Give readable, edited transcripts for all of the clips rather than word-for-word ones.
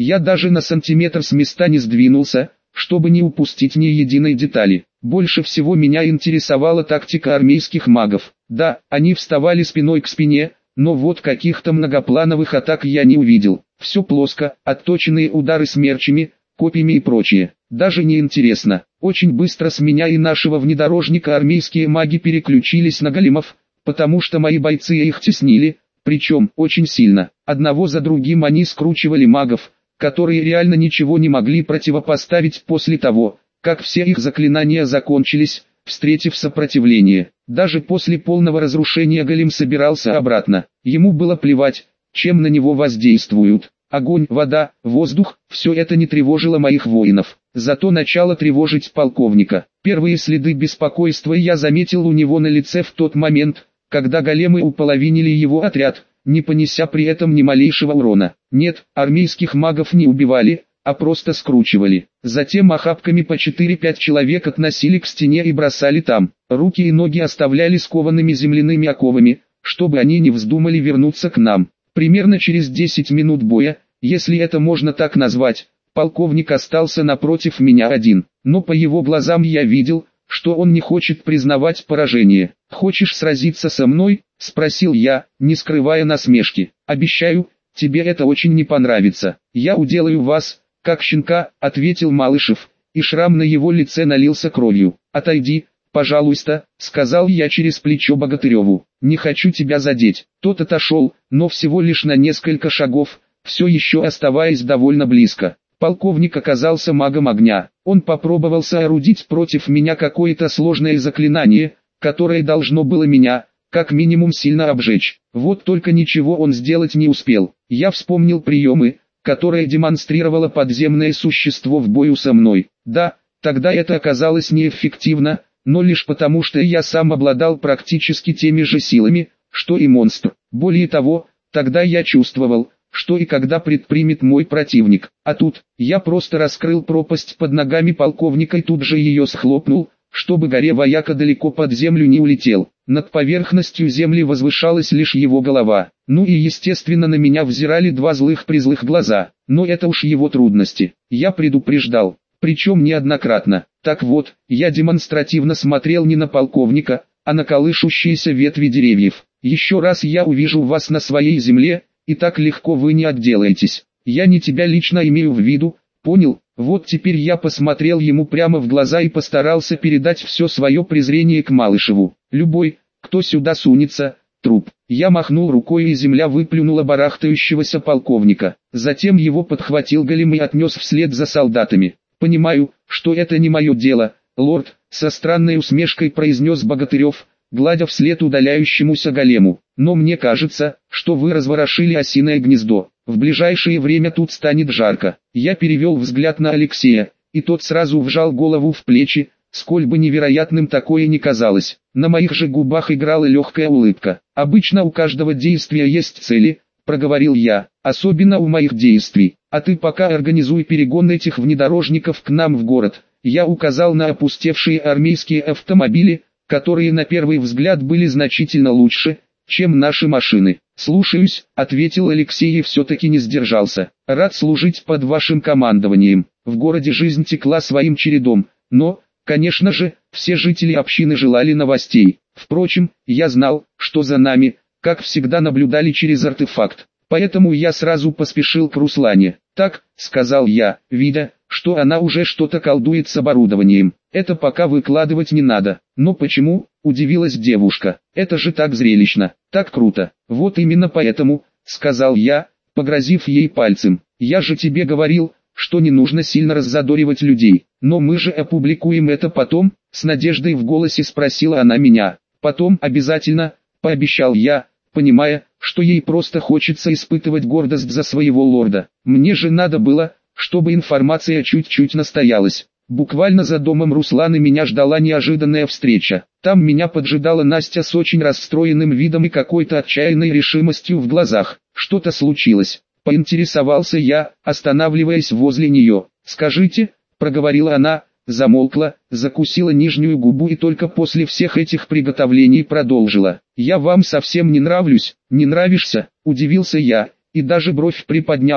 Я даже на сантиметр с места не сдвинулся, чтобы не упустить ни единой детали. Больше всего меня интересовала тактика армейских магов. Да, они вставали спиной к спине, но вот каких-то многоплановых атак я не увидел. Все плоско, отточенные удары смерчами, копьями и прочее. Даже не интересно. Очень быстро с меня и нашего внедорожника армейские маги переключились на големов, потому что мои бойцы их теснили, причем очень сильно. Одного за другим они скручивали магов, которые реально ничего не могли противопоставить после того, как все их заклинания закончились, встретив сопротивление. Даже после полного разрушения голем собирался обратно. Ему было плевать, чем на него воздействуют. Огонь, вода, воздух – все это не тревожило моих воинов. Зато начало тревожить полковника. Первые следы беспокойства я заметил у него на лице в тот момент, когда големы уполовинили его отряд, не понеся при этом ни малейшего урона. Нет, армейских магов не убивали, а просто скручивали. Затем охапками по 4-5 человек относили к стене и бросали там. Руки и ноги оставляли скованными земляными оковами, чтобы они не вздумали вернуться к нам. Примерно через 10 минут боя, если это можно так назвать, полковник остался напротив меня один. Но по его глазам я видел, что он не хочет признавать поражение. «Хочешь сразиться со мной?» – спросил я, не скрывая насмешки. «Обещаю, тебе это очень не понравится. Я уделаю вас, как щенка», – ответил Малышев, и шрам на его лице налился кровью. «Отойди, пожалуйста», – сказал я через плечо Богатыреву. «Не хочу тебя задеть». Тот отошел, но всего лишь на несколько шагов, все еще оставаясь довольно близко. Полковник оказался магом огня. Он попробовал соорудить против меня какое-то сложное заклинание, которое должно было меня, как минимум, сильно обжечь. Вот только ничего он сделать не успел. Я вспомнил приемы, которые демонстрировало подземное существо в бою со мной. Да, тогда это оказалось неэффективно, но лишь потому, что я сам обладал практически теми же силами, что и монстр. Более того, тогда я чувствовал, что и когда предпримет мой противник. А тут, я просто раскрыл пропасть под ногами полковника и тут же ее схлопнул, чтобы горе-вояка далеко под землю не улетел. Над поверхностью земли возвышалась лишь его голова. Ну и естественно на меня взирали два злых-призлых глаза. Но это уж его трудности. Я предупреждал, причем неоднократно. Так вот, я демонстративно смотрел не на полковника, а на колышущиеся ветви деревьев. «Еще раз я увижу вас на своей земле, и так легко вы не отделаетесь. Я не тебя лично имею в виду, понял?» Вот теперь я посмотрел ему прямо в глаза и постарался передать все свое презрение к Малышеву. «Любой, кто сюда сунется, труп». Я махнул рукой, и земля выплюнула барахтающегося полковника. Затем его подхватил голем и отнес вслед за солдатами. «Понимаю, что это не мое дело, лорд», — со странной усмешкой произнес Богатырев, гладя вслед удаляющемуся голему. «Но мне кажется, что вы разворошили осиное гнездо. В ближайшее время тут станет жарко». Я перевел взгляд на Алексея, и тот сразу вжал голову в плечи, сколь бы невероятным такое ни казалось. На моих же губах играла легкая улыбка. «Обычно у каждого действия есть цели», — проговорил я, — «особенно у моих действий. А ты пока организуй перегон этих внедорожников к нам в город». Я указал на опустевшие армейские автомобили, которые на первый взгляд были значительно лучше, чем наши машины. «Слушаюсь», — ответил Алексей и все-таки не сдержался. «Рад служить под вашим командованием». В городе жизнь текла своим чередом, но, конечно же, все жители общины желали новостей. Впрочем, я знал, что за нами, как всегда, наблюдали через артефакт. Поэтому я сразу поспешил к Руслане. «Так», — сказал я, видя, что она уже что-то колдует с оборудованием. «Это пока выкладывать не надо». «Но почему?» — удивилась девушка. «Это же так зрелищно, так круто». «Вот именно поэтому», — сказал я, погрозив ей пальцем. «Я же тебе говорил, что не нужно сильно раззадоривать людей». «Но мы же опубликуем это потом?» — с надеждой в голосе спросила она меня. «Потом обязательно», — пообещал я, понимая, что ей просто хочется испытывать гордость за своего лорда. Мне же надо было, чтобы информация чуть-чуть настоялась. Буквально за домом Русланы меня ждала неожиданная встреча. Там меня поджидала Настя с очень расстроенным видом и какой-то отчаянной решимостью в глазах. «Что-то случилось?» — поинтересовался я, останавливаясь возле нее. «Скажите», — проговорила она, замолкла, закусила нижнюю губу и только после всех этих приготовлений продолжила. «Я вам совсем не нравлюсь». «Не нравишься?» — удивился я, и даже бровь приподнял,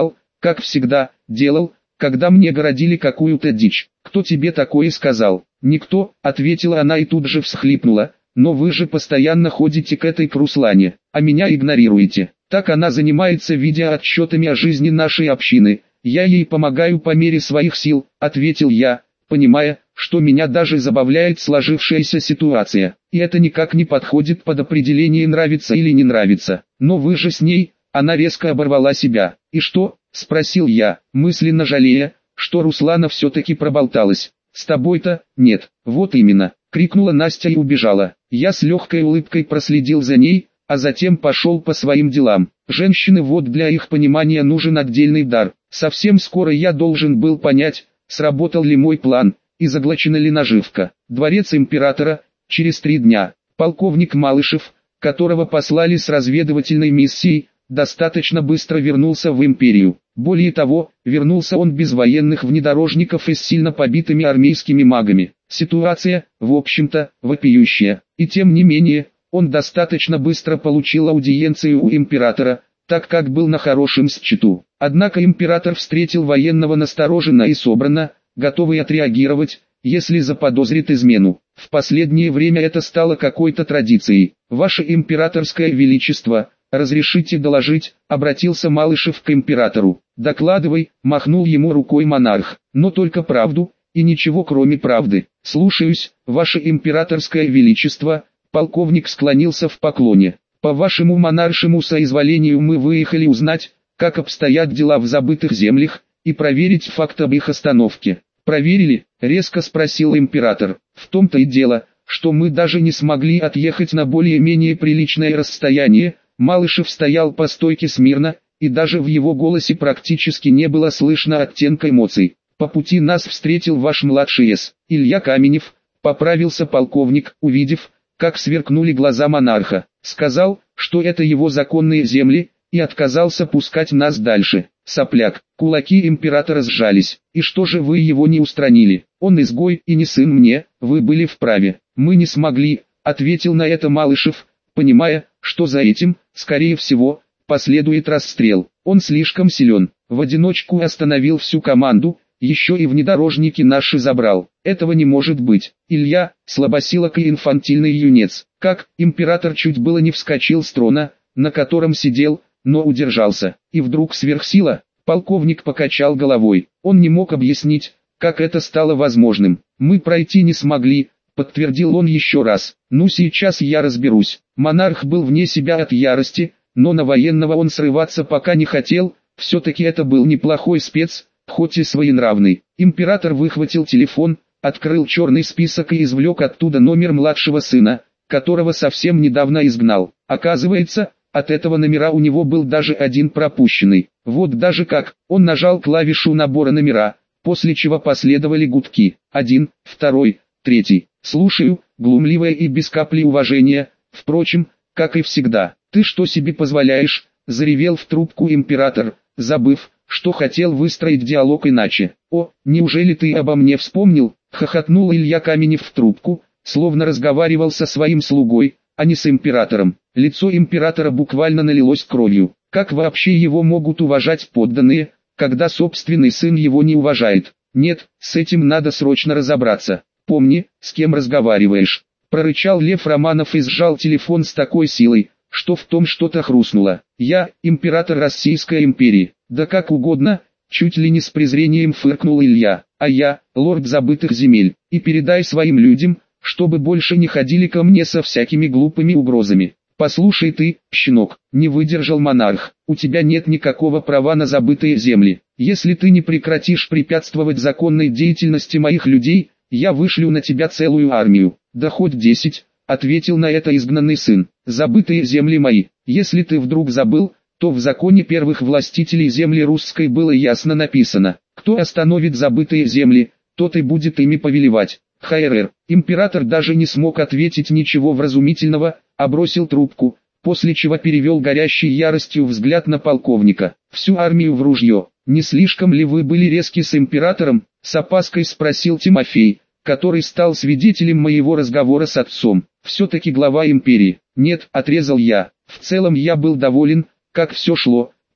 как всегда, делал, когда мне городили какую-то дичь. Кто тебе такое сказал? Никто, ответила она и тут же всхлипнула. Но вы же постоянно ходите к этой Руслане, а меня игнорируете. Так она занимается видеоотчетами о жизни нашей общины. Я ей помогаю по мере своих сил, ответил я, понимая, что меня даже забавляет сложившаяся ситуация. И это никак не подходит под определение нравится или не нравится. Но вы же с ней, она резко оборвала себя. И что? Спросил я, мысленно жалея, что Руслана все-таки проболталась. С тобой-то, нет, вот именно, крикнула Настя и убежала. Я с легкой улыбкой проследил за ней, а затем пошел по своим делам. Женщины вот для их понимания нужен отдельный дар. Совсем скоро я должен был понять, сработал ли мой план, и заглочена ли наживка. Дворец императора, через 3 дня. Полковник Малышев, которого послали с разведывательной миссией, достаточно быстро вернулся в империю. Более того, вернулся он без военных внедорожников и с сильно побитыми армейскими магами. Ситуация, в общем-то, вопиющая. И тем не менее, он достаточно быстро получил аудиенцию у императора, так как был на хорошем счету. Однако император встретил военного настороженно и собранно, готовый отреагировать, если заподозрит измену. В последнее время это стало какой-то традицией. «Ваше императорское величество, разрешите доложить», обратился Малышев к императору. «Докладывай», махнул ему рукой монарх, «но только правду, и ничего кроме правды». «Слушаюсь, ваше императорское величество», полковник склонился в поклоне. «По вашему монаршему соизволению мы выехали узнать, как обстоят дела в забытых землях, и проверить факт об их остановке». «Проверили?» — резко спросил император. «В том-то и дело, что мы даже не смогли отъехать на более-менее приличное расстояние». Малышев стоял по стойке смирно, и даже в его голосе практически не было слышно оттенка эмоций. «По пути нас встретил ваш младший Илья Каменев», — поправился полковник, увидев, как сверкнули глаза монарха. «Сказал, что это его законные земли, и отказался пускать нас дальше». «Сопляк». Кулаки императора сжались. «И что же вы его не устранили? Он изгой и не сын мне, вы были вправе». «Мы не смогли», — ответил на это Малышев, понимая, что за этим, скорее всего, последует расстрел. Он слишком силен, в одиночку остановил всю команду, еще и внедорожники наши забрал. Этого не может быть. Илья, слабосилок и инфантильный юнец. Как? Император чуть было не вскочил с трона, на котором сидел, но удержался. И вдруг сверхсила. Полковник покачал головой. Он не мог объяснить, как это стало возможным. Мы пройти не смогли, подтвердил он еще раз. Ну сейчас я разберусь. Монарх был вне себя от ярости, но на военного он срываться пока не хотел. Все-таки это был неплохой спец, хоть и своенравный. Император выхватил телефон, открыл черный список и извлек оттуда номер младшего сына, которого совсем недавно изгнал. Оказывается, от этого номера у него был даже один пропущенный. Вот даже как, он нажал клавишу набора номера, после чего последовали гудки. 1, 2, 3. «Слушаю», глумливое и без капли уважения, впрочем, как и всегда. «Ты что себе позволяешь?» — заревел в трубку император, забыв, что хотел выстроить диалог иначе. «О, неужели ты обо мне вспомнил?» — хохотнул Илья Каменев в трубку, словно разговаривал со своим слугой, а не с императором. Лицо императора буквально налилось кровью. Как вообще его могут уважать подданные, когда собственный сын его не уважает? Нет, с этим надо срочно разобраться. «Помни, с кем разговариваешь», — прорычал Лев Романов и сжал телефон с такой силой, что в том что-то хрустнуло. «Я, император Российской империи». «Да как угодно», — чуть ли не с презрением фыркнул Илья. «А я, лорд забытых земель, и передай своим людям, чтобы больше не ходили ко мне со всякими глупыми угрозами». «Послушай ты, щенок», — не выдержал монарх, — «у тебя нет никакого права на забытые земли. Если ты не прекратишь препятствовать законной деятельности моих людей, я вышлю на тебя целую армию». «Да хоть 10, ответил на это изгнанный сын. «Забытые земли мои. Если ты вдруг забыл, то в законе первых властителей земли русской было ясно написано: кто остановит забытые земли, тот и будет ими повелевать». ХРР. Император даже не смог ответить ничего вразумительного, а бросил трубку, после чего перевел горящий яростью взгляд на полковника. «Всю армию в ружье. Не слишком ли вы были резки с императором?» — с опаской спросил Тимофей, который стал свидетелем моего разговора с отцом. «Все-таки глава империи». «Нет», — отрезал я. «В целом я был доволен, как все шло», —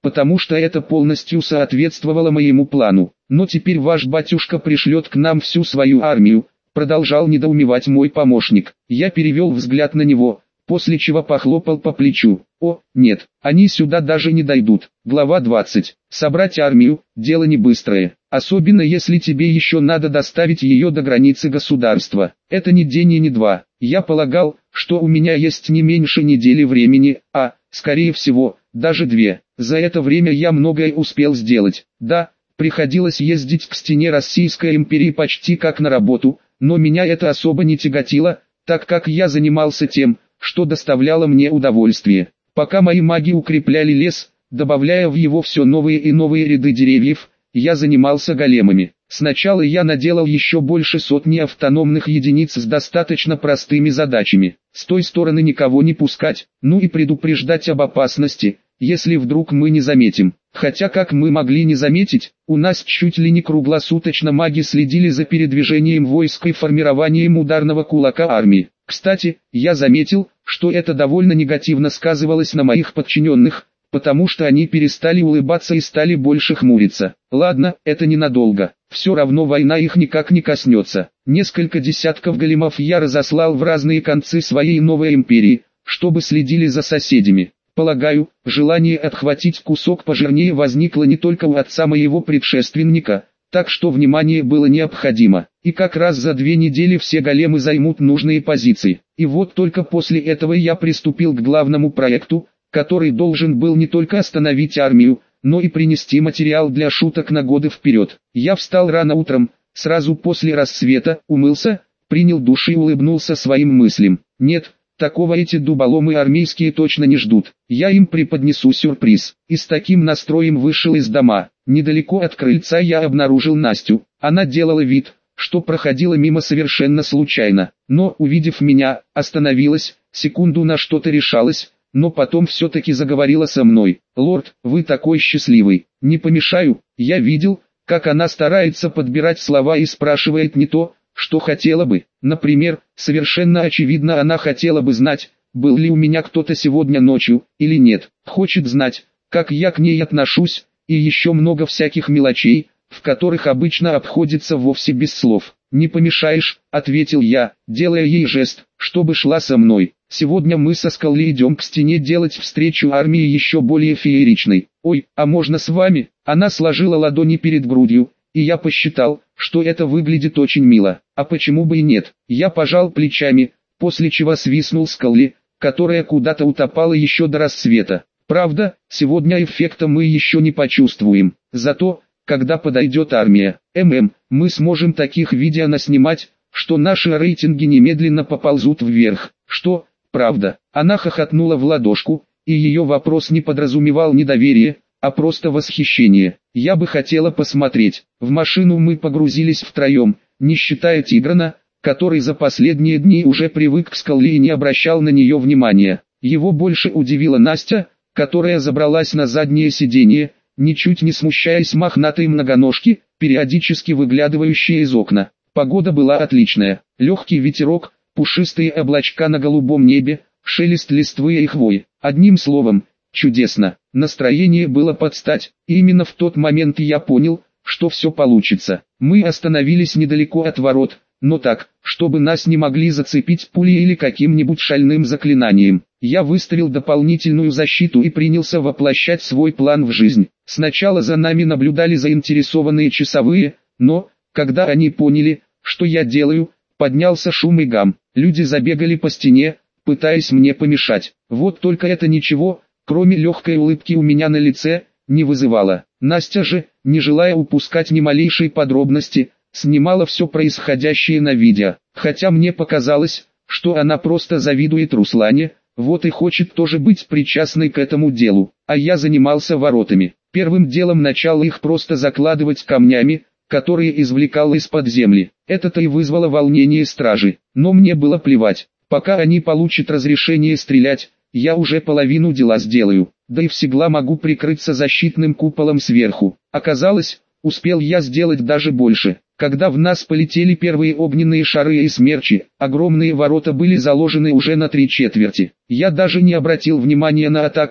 потому что это полностью соответствовало моему плану. Но теперь ваш батюшка пришлет к нам всю свою армию, продолжал недоумевать мой помощник. Я перевел взгляд на него, после чего похлопал по плечу. О, нет, они сюда даже не дойдут. Глава 20. Собрать армию – дело не быстрое. Особенно если тебе еще надо доставить ее до границы государства. Это не день и не два. Я полагал, что у меня есть не меньше недели времени, а, скорее всего, даже две. За это время я многое успел сделать. Да, приходилось ездить к стене Российской империи почти как на работу, но меня это особо не тяготило, так как я занимался тем, что доставляло мне удовольствие. Пока мои маги укрепляли лес, добавляя в его все новые и новые ряды деревьев, я занимался големами. Сначала я наделал еще больше сотни автономных единиц с достаточно простыми задачами. С той стороны никого не пускать, ну и предупреждать об опасности, если вдруг мы не заметим. Хотя как мы могли не заметить, у нас чуть ли не круглосуточно маги следили за передвижением войск и формированием ударного кулака армии. Кстати, я заметил, что это довольно негативно сказывалось на моих подчиненных, потому что они перестали улыбаться и стали больше хмуриться. Ладно, это ненадолго, все равно война их никак не коснется. Несколько десятков големов я разослал в разные концы своей новой империи, чтобы следили за соседями. Полагаю, желание отхватить кусок пожирнее возникло не только у отца моего предшественника, так что внимание было необходимо. И как раз за 2 недели все големы займут нужные позиции. И вот только после этого я приступил к главному проекту, который должен был не только остановить армию, но и принести материал для шуток на годы вперед. Я встал рано утром, сразу после рассвета, умылся, принял душ и улыбнулся своим мыслям. Нет, такого эти дуболомы армейские точно не ждут. Я им преподнесу сюрприз. И с таким настроем вышел из дома. Недалеко от крыльца я обнаружил Настю. Она делала вид, что проходила мимо совершенно случайно. Но, увидев меня, остановилась, секунду на что-то решалась, но потом все-таки заговорила со мной. «Лорд, вы такой счастливый. Не помешаю?» Я видел, как она старается подбирать слова и спрашивает не то, что хотела бы. Например, совершенно очевидно она хотела бы знать, был ли у меня кто-то сегодня ночью, или нет. Хочет знать, как я к ней отношусь, и еще много всяких мелочей, в которых обычно обходится вовсе без слов. «Не помешаешь», — ответил я, делая ей жест, чтобы шла со мной. «Сегодня мы со Скалли идем к стене делать встречу армии еще более фееричной. Ой, а можно с вами?» Она сложила ладони перед грудью, и я посчитал, что это выглядит очень мило. А почему бы и нет? Я пожал плечами, после чего свистнул Скалли, которая куда-то утопала еще до рассвета. Правда, сегодня эффекта мы еще не почувствуем. Зато, когда подойдет армия, мы сможем таких видео наснимать, что наши рейтинги немедленно поползут вверх. Что, правда? Она хохотнула в ладошку, и ее вопрос не подразумевал недоверие, а просто восхищение. Я бы хотела посмотреть. В машину мы погрузились втроем, не считая Тиграна, который за последние дни уже привык к Скалли и не обращал на нее внимания. Его больше удивила Настя, которая забралась на заднее сиденье, ничуть не смущаясь мохнатой многоножки, периодически выглядывающей из окна. Погода была отличная. Легкий ветерок, пушистые облачка на голубом небе, шелест листвы и хвои. Одним словом, чудесно. Настроение было под стать, и именно в тот момент я понял, что все получится. Мы остановились недалеко от ворот, но так, чтобы нас не могли зацепить пулей или каким-нибудь шальным заклинанием. Я выставил дополнительную защиту и принялся воплощать свой план в жизнь. Сначала за нами наблюдали заинтересованные часовые, но, когда они поняли, что я делаю, поднялся шум и гам. Люди забегали по стене, пытаясь мне помешать. Вот только это ничего, кроме легкой улыбки у меня на лице, не вызывало. Настя же, не желая упускать ни малейшей подробности, снимала все происходящее на видео. Хотя мне показалось, что она просто завидует Руслане, вот и хочет тоже быть причастной к этому делу. А я занимался воротами. Первым делом начал их просто закладывать камнями, которые извлекал из-под земли. Это-то и вызвало волнение стражи. Но мне было плевать. Пока они получат разрешение стрелять, я уже половину дела сделаю. Да и всегда могу прикрыться защитным куполом сверху. Оказалось, успел я сделать даже больше. Когда в нас полетели первые огненные шары и смерчи, огромные ворота были заложены уже на 3/4. Я даже не обратил внимания на атаку,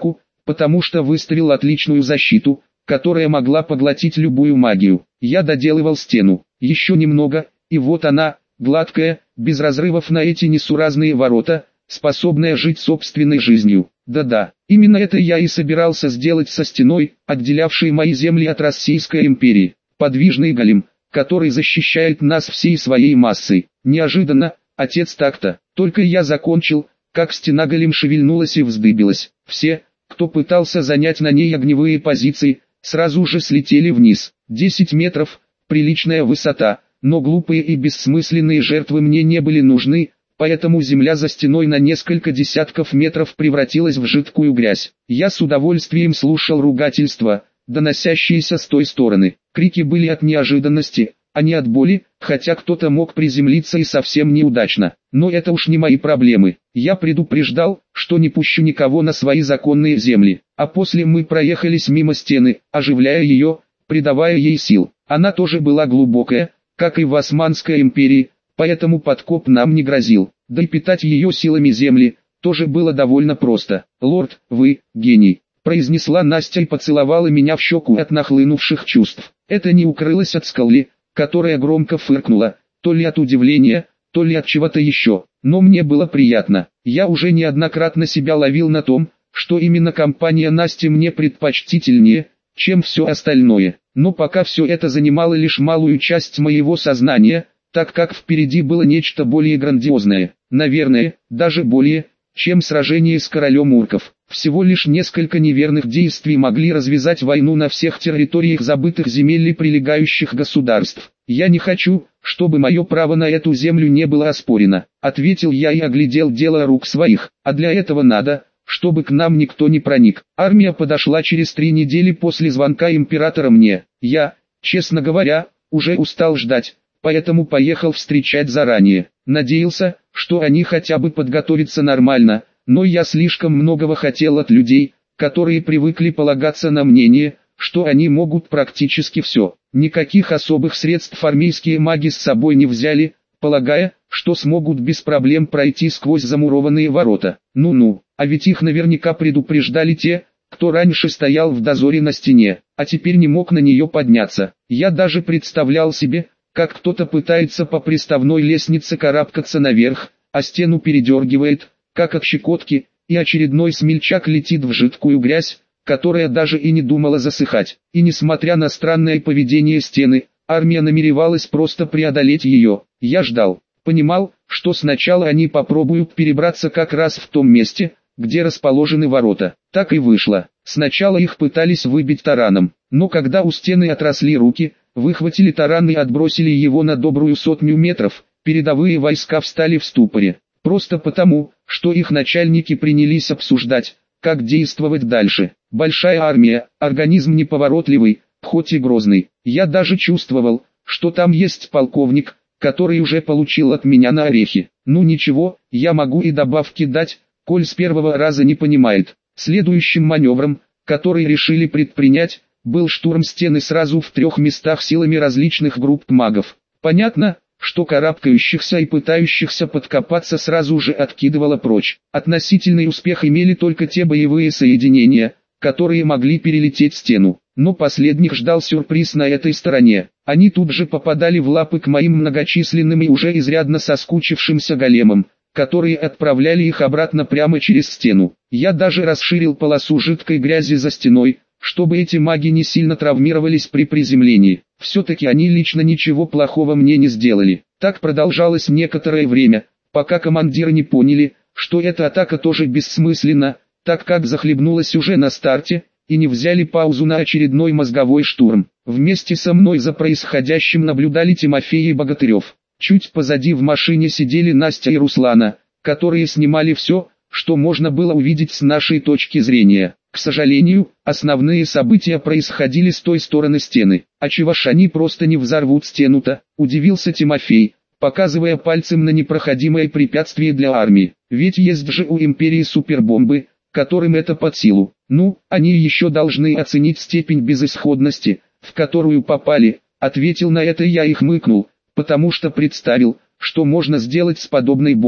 потому что выставил отличную защиту, которая могла поглотить любую магию. Я доделывал стену, еще немного, и вот она, гладкая, без разрывов на эти несуразные ворота, способная жить собственной жизнью. Да-да, именно это я и собирался сделать со стеной, отделявшей мои земли от Российской империи. Подвижный голем, который защищает нас всей своей массой. Неожиданно, отец так-то, только я закончил, как стена голем шевельнулась и вздыбилась. Все, кто пытался занять на ней огневые позиции, сразу же слетели вниз. 10 метров, приличная высота, но глупые и бессмысленные жертвы мне не были нужны, поэтому земля за стеной на несколько десятков метров превратилась в жидкую грязь. Я с удовольствием слушал ругательства, доносящиеся с той стороны. Крики были от неожиданности, а не от боли, хотя кто-то мог приземлиться и совсем неудачно. Но это уж не мои проблемы. Я предупреждал, что не пущу никого на свои законные земли. А после мы проехались мимо стены, оживляя ее, придавая ей сил. Она тоже была глубокая, как и в Османской империи, поэтому подкоп нам не грозил. Да и питать ее силами земли тоже было довольно просто. «Лорд, вы гений», — произнесла Настя и поцеловала меня в щеку от нахлынувших чувств. Это не укрылось от скалы, которая громко фыркнула, то ли от удивления, то ли от чего-то еще. Но мне было приятно. Я уже неоднократно себя ловил на том, что именно компания Насти мне предпочтительнее, чем все остальное. Но пока все это занимало лишь малую часть моего сознания, так как впереди было нечто более грандиозное. Наверное, даже более, чем сражение с королем урков. Всего лишь несколько неверных действий могли развязать войну на всех территориях забытых земель и прилегающих государств. «Я не хочу, чтобы мое право на эту землю не было оспорено», — ответил я и оглядел дело рук своих. «А для этого надо, чтобы к нам никто не проник». Армия подошла через 3 недели после звонка императора мне. Я, честно говоря, уже устал ждать, поэтому поехал встречать заранее. Надеялся, что они хотя бы подготовятся нормально, но я слишком многого хотел от людей, которые привыкли полагаться на мнение, что они могут практически все. Никаких особых средств армейские маги с собой не взяли, полагая, что смогут без проблем пройти сквозь замурованные ворота. Ну-ну, а ведь их наверняка предупреждали те, кто раньше стоял в дозоре на стене, а теперь не мог на нее подняться. Я даже представлял себе, как кто-то пытается по приставной лестнице карабкаться наверх, а стену передергивает, как от щекотки, и очередной смельчак летит в жидкую грязь, которая даже и не думала засыхать. И несмотря на странное поведение стены, армия намеревалась просто преодолеть ее. Я ждал, понимал, что сначала они попробуют перебраться как раз в том месте, где расположены ворота. Так и вышло. Сначала их пытались выбить тараном, но когда у стены отросли руки, выхватили таран и отбросили его на добрую 100 метров, передовые войска встали в ступоре. Просто потому, что их начальники принялись обсуждать, как действовать дальше. Большая армия, организм неповоротливый, хоть и грозный. Я даже чувствовал, что там есть полковник, который уже получил от меня на орехи. Ну ничего, я могу и добавки дать, коль с первого раза не понимает. Следующим маневром, который решили предпринять, был штурм стены сразу в 3 местах силами различных групп магов. Понятно, что карабкающихся и пытающихся подкопаться сразу же откидывало прочь. Относительный успех имели только те боевые соединения, которые могли перелететь стену. Но последних ждал сюрприз на этой стороне. Они тут же попадали в лапы к моим многочисленным и уже изрядно соскучившимся големам, которые отправляли их обратно прямо через стену. Я даже расширил полосу жидкой грязи за стеной, чтобы эти маги не сильно травмировались при приземлении. Все-таки они лично ничего плохого мне не сделали. Так продолжалось некоторое время, пока командиры не поняли, что эта атака тоже бессмысленна, так как захлебнулась уже на старте, и не взяли паузу на очередной мозговой штурм. Вместе со мной за происходящим наблюдали Тимофей и Богатырев. Чуть позади в машине сидели Настя и Руслана, которые снимали все, что можно было увидеть с нашей точки зрения. К сожалению, основные события происходили с той стороны стены. А чего ж они просто не взорвут стену-то, удивился Тимофей, показывая пальцем на непроходимое препятствие для армии. Ведь есть же у империи супербомбы, которым это под силу. Ну, они еще должны оценить степень безысходности, в которую попали, ответил на это я и хмыкнул, потому что представил, что можно сделать с подобной бомбой.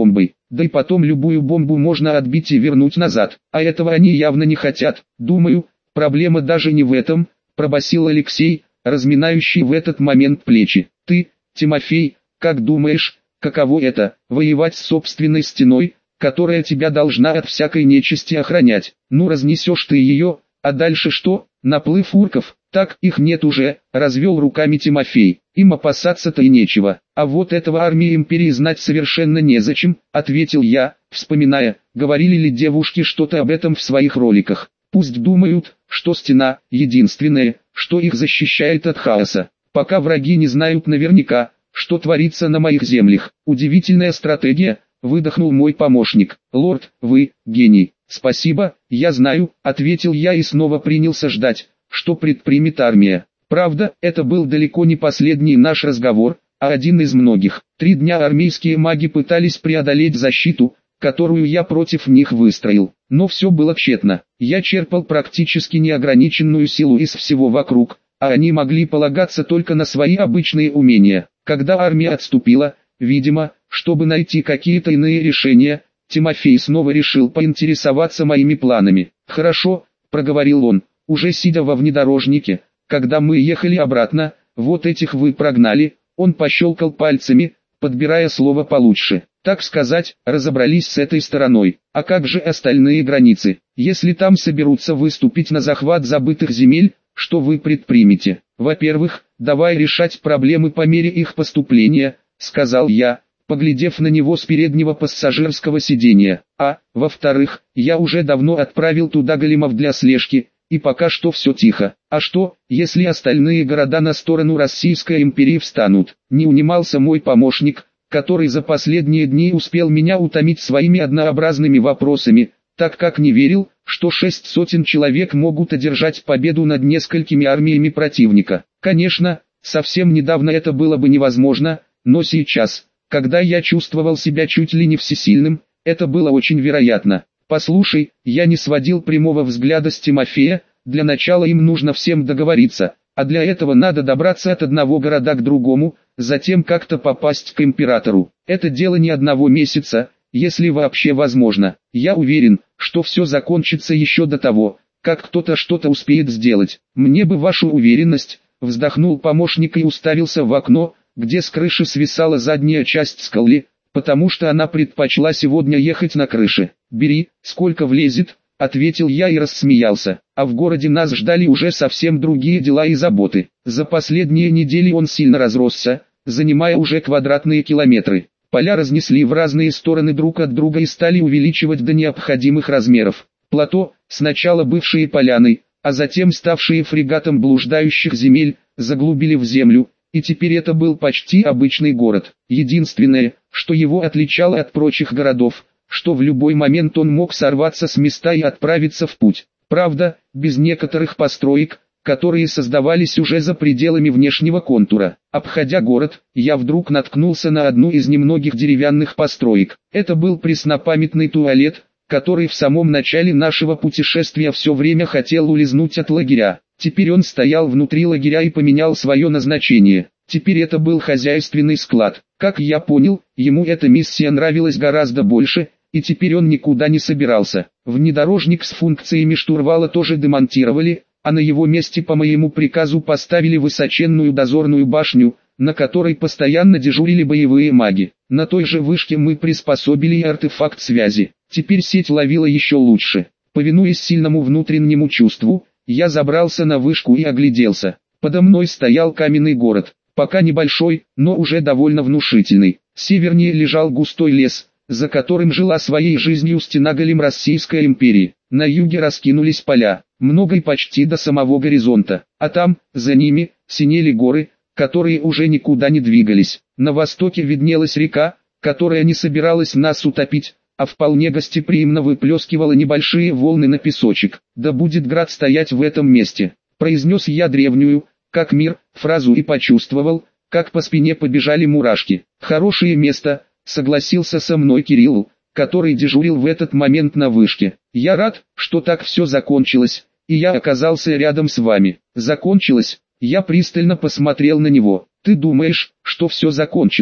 да и потом любую бомбу можно отбить и вернуть назад, а этого они явно не хотят. Думаю, проблема даже не в этом, пробасил Алексей, разминающий в этот момент плечи. Ты, Тимофей, как думаешь, каково это, воевать с собственной стеной, которая тебя должна от всякой нечисти охранять? Ну разнесешь ты ее, а дальше что? Наплыв урков, так их нет уже, развел руками Тимофей. Им опасаться-то и нечего, а вот этого армии империи знать совершенно незачем, ответил я, вспоминая, говорили ли девушки что-то об этом в своих роликах. Пусть думают, что стена – единственное, что их защищает от хаоса. Пока враги не знают наверняка, что творится на моих землях. Удивительная стратегия, выдохнул мой помощник. Лорд, вы – гений. Спасибо, я знаю, ответил я и снова принялся ждать, что предпримет армия. Правда, это был далеко не последний наш разговор, а один из многих. 3 дня армейские маги пытались преодолеть защиту, которую я против них выстроил. Но все было тщетно. Я черпал практически неограниченную силу из всего вокруг, а они могли полагаться только на свои обычные умения. Когда армия отступила, видимо, чтобы найти какие-то иные решения, Тимофей снова решил поинтересоваться моими планами. «Хорошо», — проговорил он, уже сидя во внедорожнике, когда мы ехали обратно, «вот этих вы прогнали», он пощелкал пальцами, подбирая слово получше. Так сказать, разобрались с этой стороной. А как же остальные границы? Если там соберутся выступить на захват забытых земель, что вы предпримете? Во-первых, давай решать проблемы по мере их поступления, сказал я, поглядев на него с переднего пассажирского сиденья. А, во-вторых, я уже давно отправил туда големов для слежки, и пока что все тихо. А что, если остальные города на сторону Российской империи встанут? Не унимался мой помощник, который за последние дни успел меня утомить своими однообразными вопросами, так как не верил, что 600 человек могут одержать победу над несколькими армиями противника. Конечно, совсем недавно это было бы невозможно, но сейчас, когда я чувствовал себя чуть ли не всесильным, это было очень вероятно. Послушай, я не сводил прямого взгляда с Тимофея, для начала им нужно всем договориться, а для этого надо добраться от одного города к другому, затем как-то попасть к императору. Это дело не одного месяца, если вообще возможно. Я уверен, что все закончится еще до того, как кто-то что-то успеет сделать. Мне бы вашу уверенность, вздохнул помощник и уставился в окно, где с крыши свисала задняя часть скалы, потому что она предпочла сегодня ехать на крыше. «Бери, сколько влезет», — ответил я и рассмеялся. А в городе нас ждали уже совсем другие дела и заботы. За последние недели он сильно разросся, занимая уже квадратные километры. Поля разнесли в разные стороны друг от друга и стали увеличивать до необходимых размеров. Плато, сначала бывшие поляны, а затем ставшие фрегатом блуждающих земель, заглубили в землю, и теперь это был почти обычный город. Единственное, что его отличало от прочих городов, что в любой момент он мог сорваться с места и отправиться в путь. Правда, без некоторых построек, которые создавались уже за пределами внешнего контура. Обходя город, я вдруг наткнулся на одну из немногих деревянных построек. Это был преснопамятный туалет, который в самом начале нашего путешествия все время хотел улизнуть от лагеря. Теперь он стоял внутри лагеря и поменял свое назначение. Теперь это был хозяйственный склад. Как я понял, ему эта миссия нравилась гораздо больше, и теперь он никуда не собирался. Внедорожник с функциями штурвала тоже демонтировали, а на его месте по моему приказу поставили высоченную дозорную башню, на которой постоянно дежурили боевые маги. На той же вышке мы приспособили и артефакт связи. Теперь сеть ловила еще лучше. Повинуясь сильному внутреннему чувству, я забрался на вышку и огляделся. Подо мной стоял каменный город, пока небольшой, но уже довольно внушительный. Севернее лежал густой лес, за которым жила своей жизнью стена голем Российской империи. На юге раскинулись поля, много и почти до самого горизонта, а там, за ними, синели горы, которые уже никуда не двигались. На востоке виднелась река, которая не собиралась нас утопить, а вполне гостеприимно выплескивала небольшие волны на песочек. «Да будет град стоять в этом месте», — произнес я древнюю, как мир, фразу и почувствовал, как по спине побежали мурашки. «Хорошее место», — согласился со мной Кирилл, который дежурил в этот момент на вышке. «Я рад, что так все закончилось, и я оказался рядом с вами». «Закончилось?» Я пристально посмотрел на него. «Ты думаешь, что все закончилось?»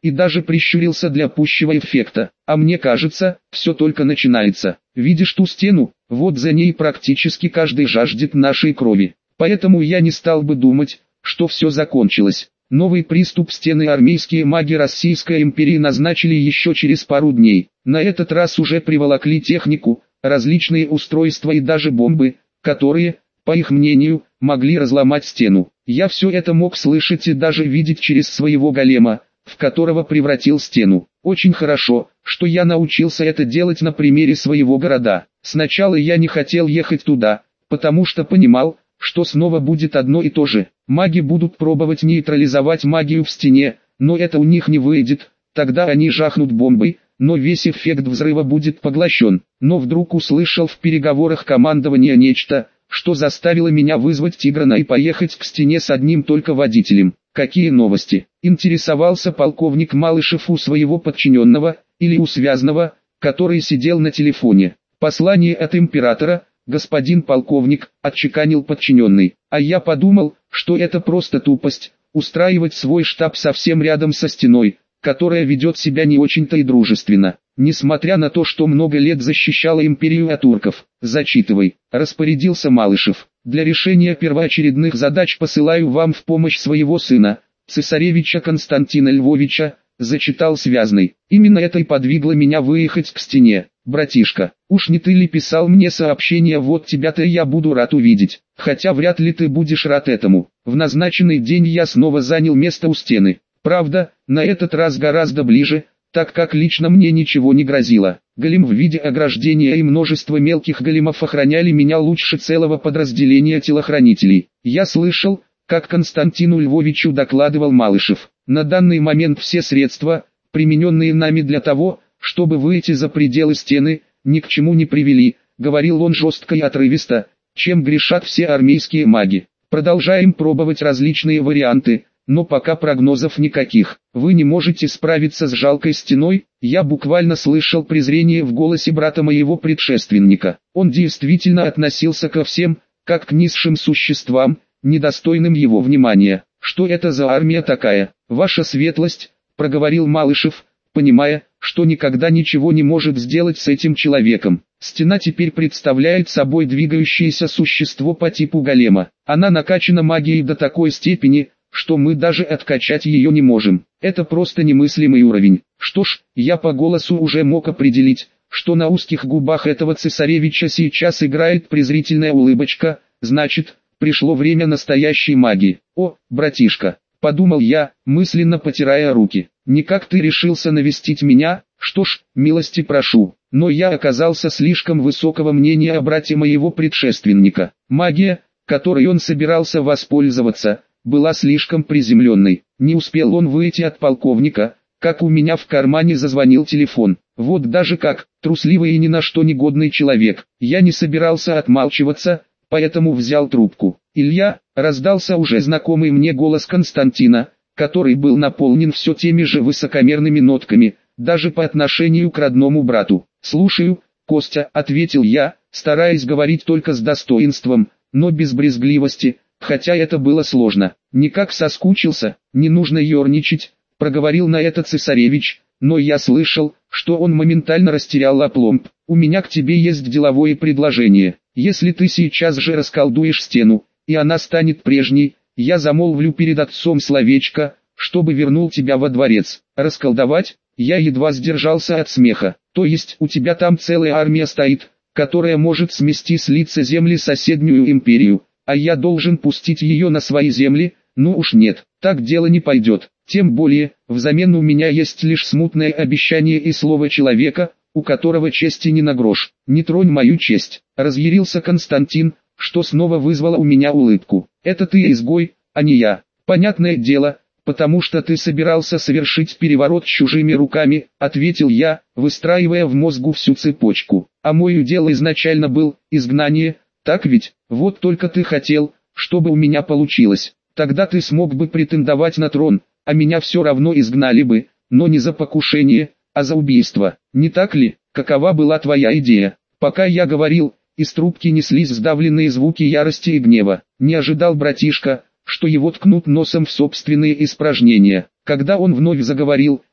и даже прищурился для пущего эффекта. А мне кажется, все только начинается. Видишь ту стену? Вот за ней практически каждый жаждет нашей крови. Поэтому я не стал бы думать, что все закончилось. Новый приступ стены армейские маги Российской империи назначили еще через пару дней. На этот раз уже приволокли технику, различные устройства и даже бомбы, которые, по их мнению, могли разломать стену. Я все это мог слышать и даже видеть через своего голема, в которого превратил стену. Очень хорошо, что я научился это делать на примере своего города. Сначала я не хотел ехать туда, потому что понимал, что снова будет одно и то же. Маги будут пробовать нейтрализовать магию в стене, но это у них не выйдет, тогда они жахнут бомбой, но весь эффект взрыва будет поглощен. Но вдруг услышал в переговорах командования нечто, что заставило меня вызвать Тиграна и поехать к стене с одним только водителем. Какие новости? Интересовался полковник Малышев у своего подчиненного, или у связанного, который сидел на телефоне. Послание от императора, господин полковник, отчеканил подчиненный. А я подумал, что это просто тупость, устраивать свой штаб совсем рядом со стеной, которая ведет себя не очень-то и дружественно. Несмотря на то, что много лет защищала империю от турков. Зачитывай, распорядился Малышев. Для решения первоочередных задач посылаю вам в помощь своего сына, цесаревича Константина Львовича, зачитал связный. Именно это и подвигло меня выехать к стене. Братишка, уж не ты ли писал мне сообщение, вот тебя-то я буду рад увидеть. Хотя вряд ли ты будешь рад этому. В назначенный день я снова занял место у стены. Правда, на этот раз гораздо ближе, так как лично мне ничего не грозило. Голем в виде ограждения и множество мелких големов охраняли меня лучше целого подразделения телохранителей. Я слышал, как Константину Львовичу докладывал Малышев. На данный момент все средства, примененные нами для того, чтобы выйти за пределы стены, ни к чему не привели, говорил он жестко и отрывисто, чем грешат все армейские маги. Продолжаем пробовать различные варианты, но пока прогнозов никаких. Вы не можете справиться с жалкой стеной. Я буквально слышал презрение в голосе брата моего предшественника. Он действительно относился ко всем, как к низшим существам, недостойным его внимания. Что это за армия такая? Ваша светлость, проговорил Малышев, понимая, что никогда ничего не может сделать с этим человеком. Стена теперь представляет собой двигающееся существо по типу голема. Она накачана магией до такой степени, что мы даже откачать ее не можем. Это просто немыслимый уровень. Что ж, я по голосу уже мог определить, что на узких губах этого цесаревича сейчас играет презрительная улыбочка, значит, пришло время настоящей магии. О, братишка, подумал я, мысленно потирая руки. Никак ты решился навестить меня? Что ж, милости прошу. Но я оказался слишком высокого мнения о брате моего предшественника. Магия, которой он собирался воспользоваться, была слишком приземленной. Не успел он выйти от полковника, как у меня в кармане зазвонил телефон. Вот даже как, трусливый и ни на что негодный человек. Я не собирался отмалчиваться, поэтому взял трубку. «Илья», раздался уже знакомый мне голос Константина, который был наполнен все теми же высокомерными нотками, даже по отношению к родному брату. «Слушаю, Костя», ответил я, стараясь говорить только с достоинством, но без брезгливости, хотя это было сложно. «Никак соскучился, не нужно ерничать», проговорил на это цесаревич, но я слышал, что он моментально растерял опломб. «У меня к тебе есть деловое предложение. Если ты сейчас же расколдуешь стену, и она станет прежней, я замолвлю перед отцом словечко, чтобы вернул тебя во дворец». «Расколдовать?» Я едва сдержался от смеха. «То есть у тебя там целая армия стоит, которая может смести с лица земли соседнюю империю, а я должен пустить ее на свои земли? Ну уж нет, так дело не пойдет. Тем более, взамен у меня есть лишь смутное обещание и слово человека, у которого чести не на грош. Не тронь мою честь», разъярился Константин, что снова вызвало у меня улыбку. «Это ты изгой, а не я. Понятное дело, потому что ты собирался совершить переворот чужими руками», ответил я, выстраивая в мозгу всю цепочку. «А мое дело изначально был изгнание, так ведь? Вот только ты хотел, чтобы у меня получилось. Тогда ты смог бы претендовать на трон, а меня все равно изгнали бы, но не за покушение, а за убийство. Не так ли? Какова была твоя идея?» Пока я говорил, из трубки неслись сдавленные звуки ярости и гнева. Не ожидал братишка, что его ткнут носом в собственные испражнения. Когда он вновь заговорил,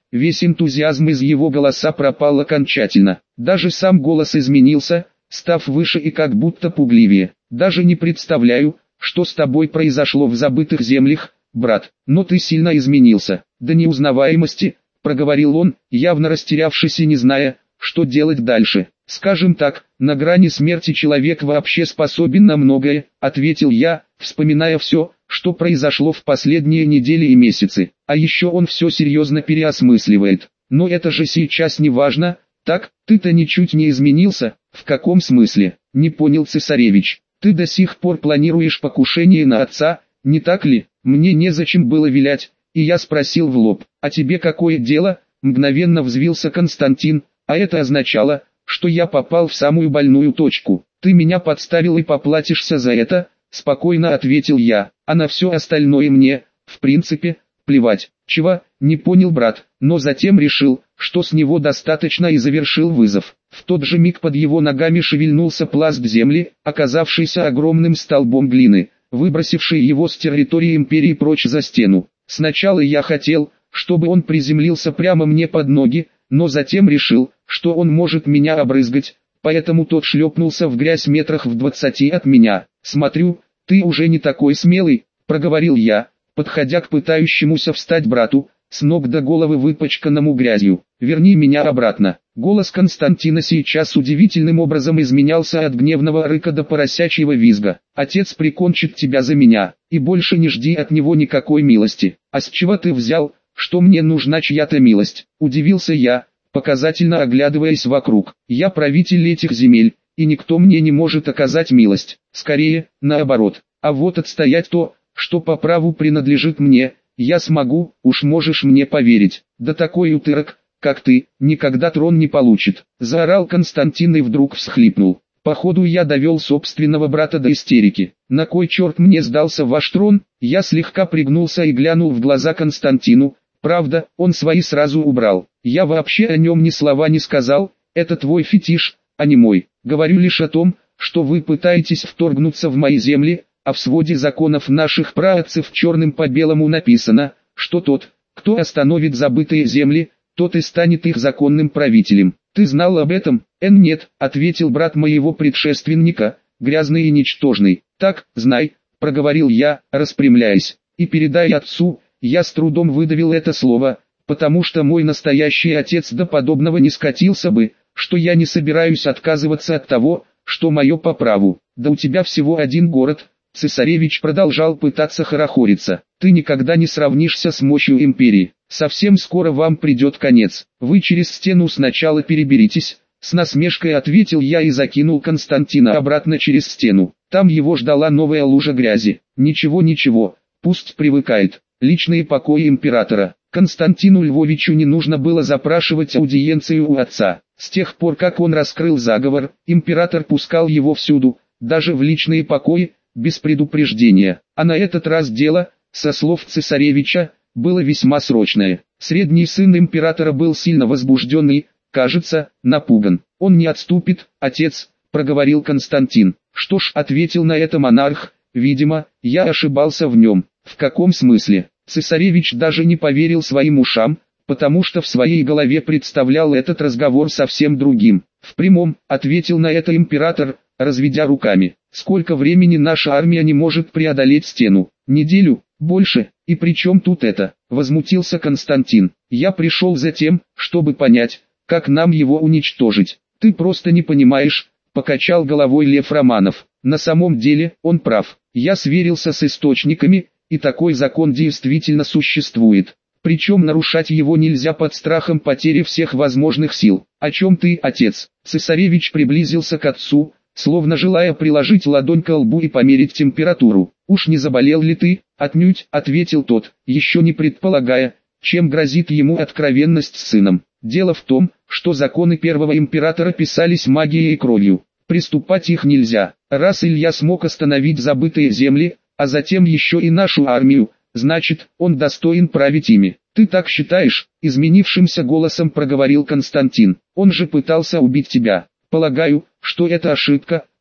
весь энтузиазм из его голоса пропал окончательно. Даже сам голос изменился, став выше и как будто пугливее. Даже не представляю, что с тобой произошло в забытых землях, брат, но ты сильно изменился. До неузнаваемости, проговорил он, явно растерявшись и не зная, что делать дальше. Скажем так, на грани смерти человек вообще способен на многое, ответил я, вспоминая все, что произошло в последние недели и месяцы. А еще он все серьезно переосмысливает. Но это же сейчас не важно. Так, ты-то ничуть не изменился. В каком смысле? Не понял цесаревич. Ты до сих пор планируешь покушение на отца, не так ли? Мне незачем было вилять, и я спросил в лоб. А тебе какое дело? Мгновенно взвился Константин, а это означало, что я попал в самую больную точку. Ты меня подставил и поплатишься за это, спокойно ответил я. А на все остальное мне, в принципе, плевать. Чего? Не понял брат, но затем решил, что с него достаточно и завершил вызов. В тот же миг под его ногами шевельнулся пласт земли, оказавшийся огромным столбом глины, выбросивший его с территории империи прочь за стену. Сначала я хотел, чтобы он приземлился прямо мне под ноги, но затем решил, что он может меня обрызгать, поэтому тот шлепнулся в грязь метрах в 20 от меня. «Смотрю, ты уже не такой смелый», — проговорил я, подходя к пытающемуся встать брату, с ног до головы выпачканному грязью. «Верни меня обратно». Голос Константина сейчас удивительным образом изменялся от гневного рыка до поросячьего визга. «Отец прикончит тебя за меня, и больше не жди от него никакой милости». «А с чего ты взял, что мне нужна чья-то милость?» – удивился я, показательно оглядываясь вокруг. «Я правитель этих земель, и никто мне не может оказать милость. Скорее, наоборот. А вот отстоять то, что по праву принадлежит мне, я смогу, уж можешь мне поверить. Да такой утырок, как ты, никогда трон не получит», — заорал Константин и вдруг всхлипнул. «Походу я довел собственного брата до истерики. На кой черт мне сдался ваш трон?» Я слегка пригнулся и глянул в глаза Константину. Правда, он свои сразу убрал. «Я вообще о нем ни слова не сказал, это твой фетиш, а не мой. Говорю лишь о том, что вы пытаетесь вторгнуться в мои земли, а в своде законов наших праотцев черным по белому написано, что тот, кто остановит забытые земли, тот и станет их законным правителем. Ты знал об этом?» «Нет», — ответил брат моего предшественника, грязный и ничтожный. «Так, знай», — проговорил я, распрямляясь, — «и передай отцу». Я с трудом выдавил это слово, потому что мой настоящий отец до подобного не скатился бы, что я не собираюсь отказываться от того, что мое по праву. «Да у тебя всего один город», — цесаревич продолжал пытаться хорохориться. «Ты никогда не сравнишься с мощью империи. Совсем скоро вам придет конец. Вы через стену сначала переберитесь», — с насмешкой ответил я и закинул Константина обратно через стену. Там его ждала новая лужа грязи. «Ничего, пусть привыкает». Личные покои императора. Константину Львовичу не нужно было запрашивать аудиенцию у отца. С тех пор, как он раскрыл заговор, император пускал его всюду, даже в личные покои, без предупреждения. А на этот раз дело, со слов цесаревича, было весьма срочное. Средний сын императора был сильно возбужденный, кажется, напуган. «Он не отступит, отец», — проговорил Константин. «Что ж», — ответил на это монарх, — «видимо, я ошибался в нем». «В каком смысле?» Цесаревич даже не поверил своим ушам, потому что в своей голове представлял этот разговор совсем другим. «В прямом», — ответил на это император, разведя руками. «Сколько времени наша армия не может преодолеть стену? Неделю? Больше? И при чем тут это?» — возмутился Константин. «Я пришел за тем, чтобы понять, как нам его уничтожить». «Ты просто не понимаешь», — покачал головой Лев Романов. «На самом деле, он прав. Я сверился с источниками, и такой закон действительно существует. Причем нарушать его нельзя под страхом потери всех возможных сил. О чем ты, отец?» Цесаревич приблизился к отцу, словно желая приложить ладонь к лбу и померить температуру. «Уж не заболел ли ты?» «Отнюдь», — ответил тот, еще не предполагая, чем грозит ему откровенность с сыном. «Дело в том, что законы первого императора писались магией и кровью. Приступать их нельзя. Раз Илья смог остановить забытые земли, а затем еще и нашу армию, значит, он достоин править ими». «Ты так считаешь?» — изменившимся голосом проговорил Константин. «Он же пытался убить тебя». «Полагаю, что это ошибка»,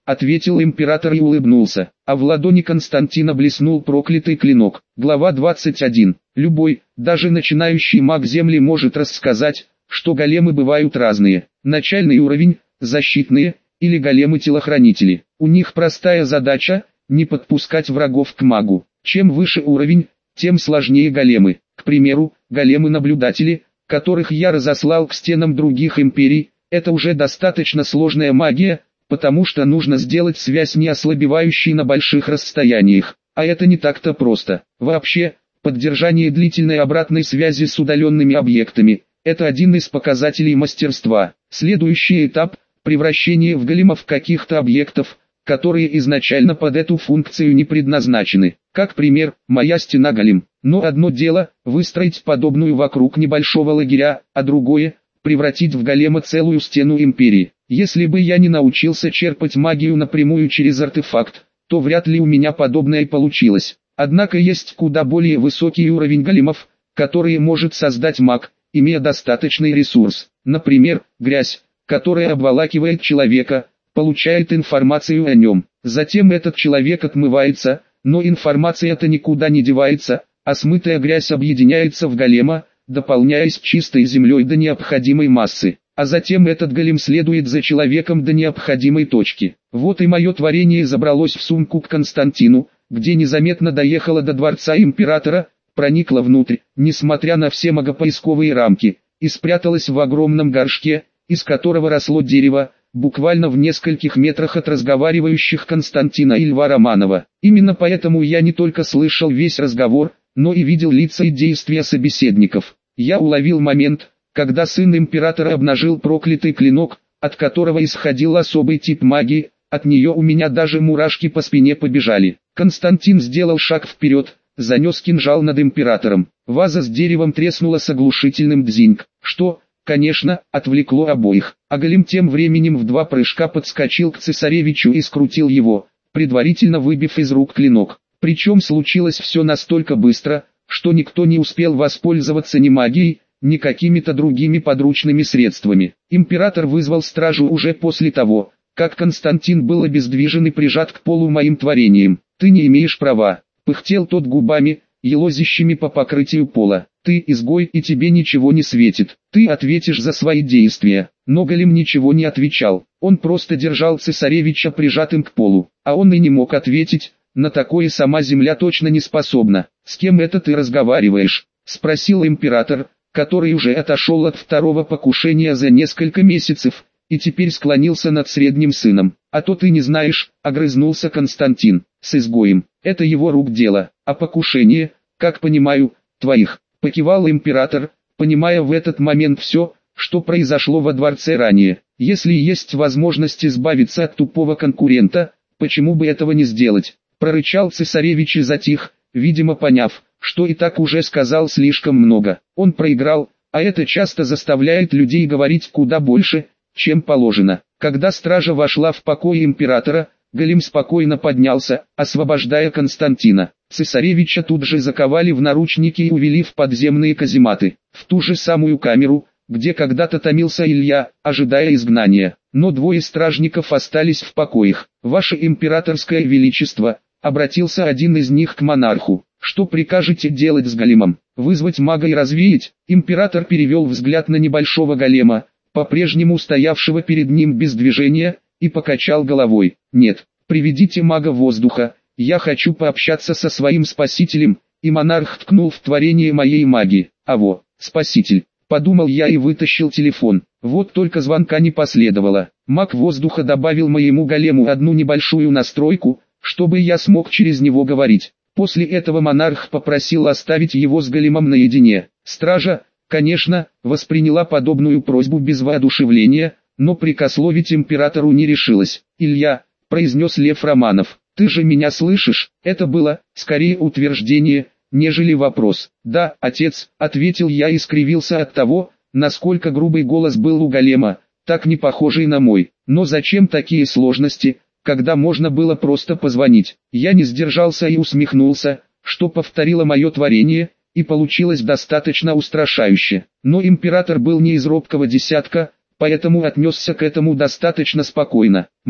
ответил император и улыбнулся, а в ладони Константина блеснул проклятый клинок. Глава 21. Любой, даже начинающий маг Земли может рассказать, что големы бывают разные. Начальный уровень, защитные, или големы-телохранители. У них простая задача – не подпускать врагов к магу. Чем выше уровень, тем сложнее големы. К примеру, големы-наблюдатели, которых я разослал к стенам других империй, это уже достаточно сложная магия, потому что нужно сделать связь не ослабевающей на больших расстояниях. А это не так-то просто. Вообще, поддержание длительной обратной связи с удаленными объектами – это один из показателей мастерства. Следующий этап – превращение в големов каких-то объектов, которые изначально под эту функцию не предназначены. Как пример, моя стена голем. Но одно дело – выстроить подобную вокруг небольшого лагеря, а другое – превратить в голема целую стену империи. Если бы я не научился черпать магию напрямую через артефакт, то вряд ли у меня подобное получилось. Однако есть куда более высокий уровень големов, которые может создать маг, имея достаточный ресурс. Например, грязь, которая обволакивает человека, получает информацию о нем. Затем этот человек отмывается, но информация-то никуда не девается, а смытая грязь объединяется в голема, дополняясь чистой землей до необходимой массы. А затем этот голем следует за человеком до необходимой точки. Вот и мое творение забралось в сумку к Константину, где незаметно доехало до дворца императора, проникло внутрь, несмотря на все магопоисковые рамки, и спряталось в огромном горшке, из которого росло дерево, буквально в нескольких метрах от разговаривающих Константина и Льва Романова. Именно поэтому я не только слышал весь разговор, но и видел лица и действия собеседников. Я уловил момент, когда сын императора обнажил проклятый клинок, от которого исходил особый тип магии, от нее у меня даже мурашки по спине побежали. Константин сделал шаг вперед, занес кинжал над императором. Ваза с деревом треснула с оглушительным дзиньк, что, конечно, отвлекло обоих. А голем тем временем в 2 прыжка подскочил к цесаревичу и скрутил его, предварительно выбив из рук клинок. Причем случилось все настолько быстро, что никто не успел воспользоваться ни магией, ни какими-то другими подручными средствами. Император вызвал стражу уже после того, как Константин был обездвижен и прижат к полу моим творением. «Ты не имеешь права», — пыхтел тот губами, елозящими по покрытию пола. «Ты изгой, и тебе ничего не светит. Ты ответишь за свои действия». Но голем ничего не отвечал. Он просто держал цесаревича прижатым к полу, а он и не мог ответить. На такое сама земля точно не способна. «С кем это ты разговариваешь?» — спросил император, который уже отошел от второго покушения за несколько месяцев, и теперь склонился над средним сыном. «А то ты не знаешь», — огрызнулся Константин, — «с изгоем. Это его рук дело, а покушение, как понимаю, твоих», — покивал император, понимая в этот момент все, что произошло во дворце ранее. «Если есть возможность избавиться от тупого конкурента, почему бы этого не сделать?» — прорычал цесаревич и затих, видимо поняв, что и так уже сказал слишком много. Он проиграл, а это часто заставляет людей говорить куда больше, чем положено. Когда стража вошла в покой императора, голем спокойно поднялся, освобождая Константина. Цесаревича тут же заковали в наручники и увели в подземные казематы, в ту же самую камеру, где когда-то томился Илья, ожидая изгнания. Но 2 стражников остались в покоях. «Ваше императорское величество», — обратился один из них к монарху, — «что прикажете делать с големом? Вызвать мага и развеять?» Император перевел взгляд на небольшого голема, по-прежнему стоявшего перед ним без движения, и покачал головой. «Нет, приведите мага воздуха, я хочу пообщаться со своим спасителем», и монарх ткнул в творение моей магии. «Аво, спаситель», — подумал я и вытащил телефон. Вот только звонка не последовало. Маг воздуха добавил моему голему одну небольшую настройку, чтобы я смог через него говорить. После этого монарх попросил оставить его с големом наедине. Стража, конечно, восприняла подобную просьбу без воодушевления, но прикословить императору не решилась. «Илья», — произнес Лев Романов, — «ты же меня слышишь?» Это было, скорее утверждение, нежели вопрос. «Да, отец», — ответил я и скривился от того, насколько грубый голос был у голема, так не похожий на мой. Но зачем такие сложности, когда можно было просто позвонить? Я не сдержался и усмехнулся, что повторило мое творение, и получилось достаточно устрашающе. Но император был не из робкого десятка, поэтому отнесся к этому достаточно спокойно. «Мог»,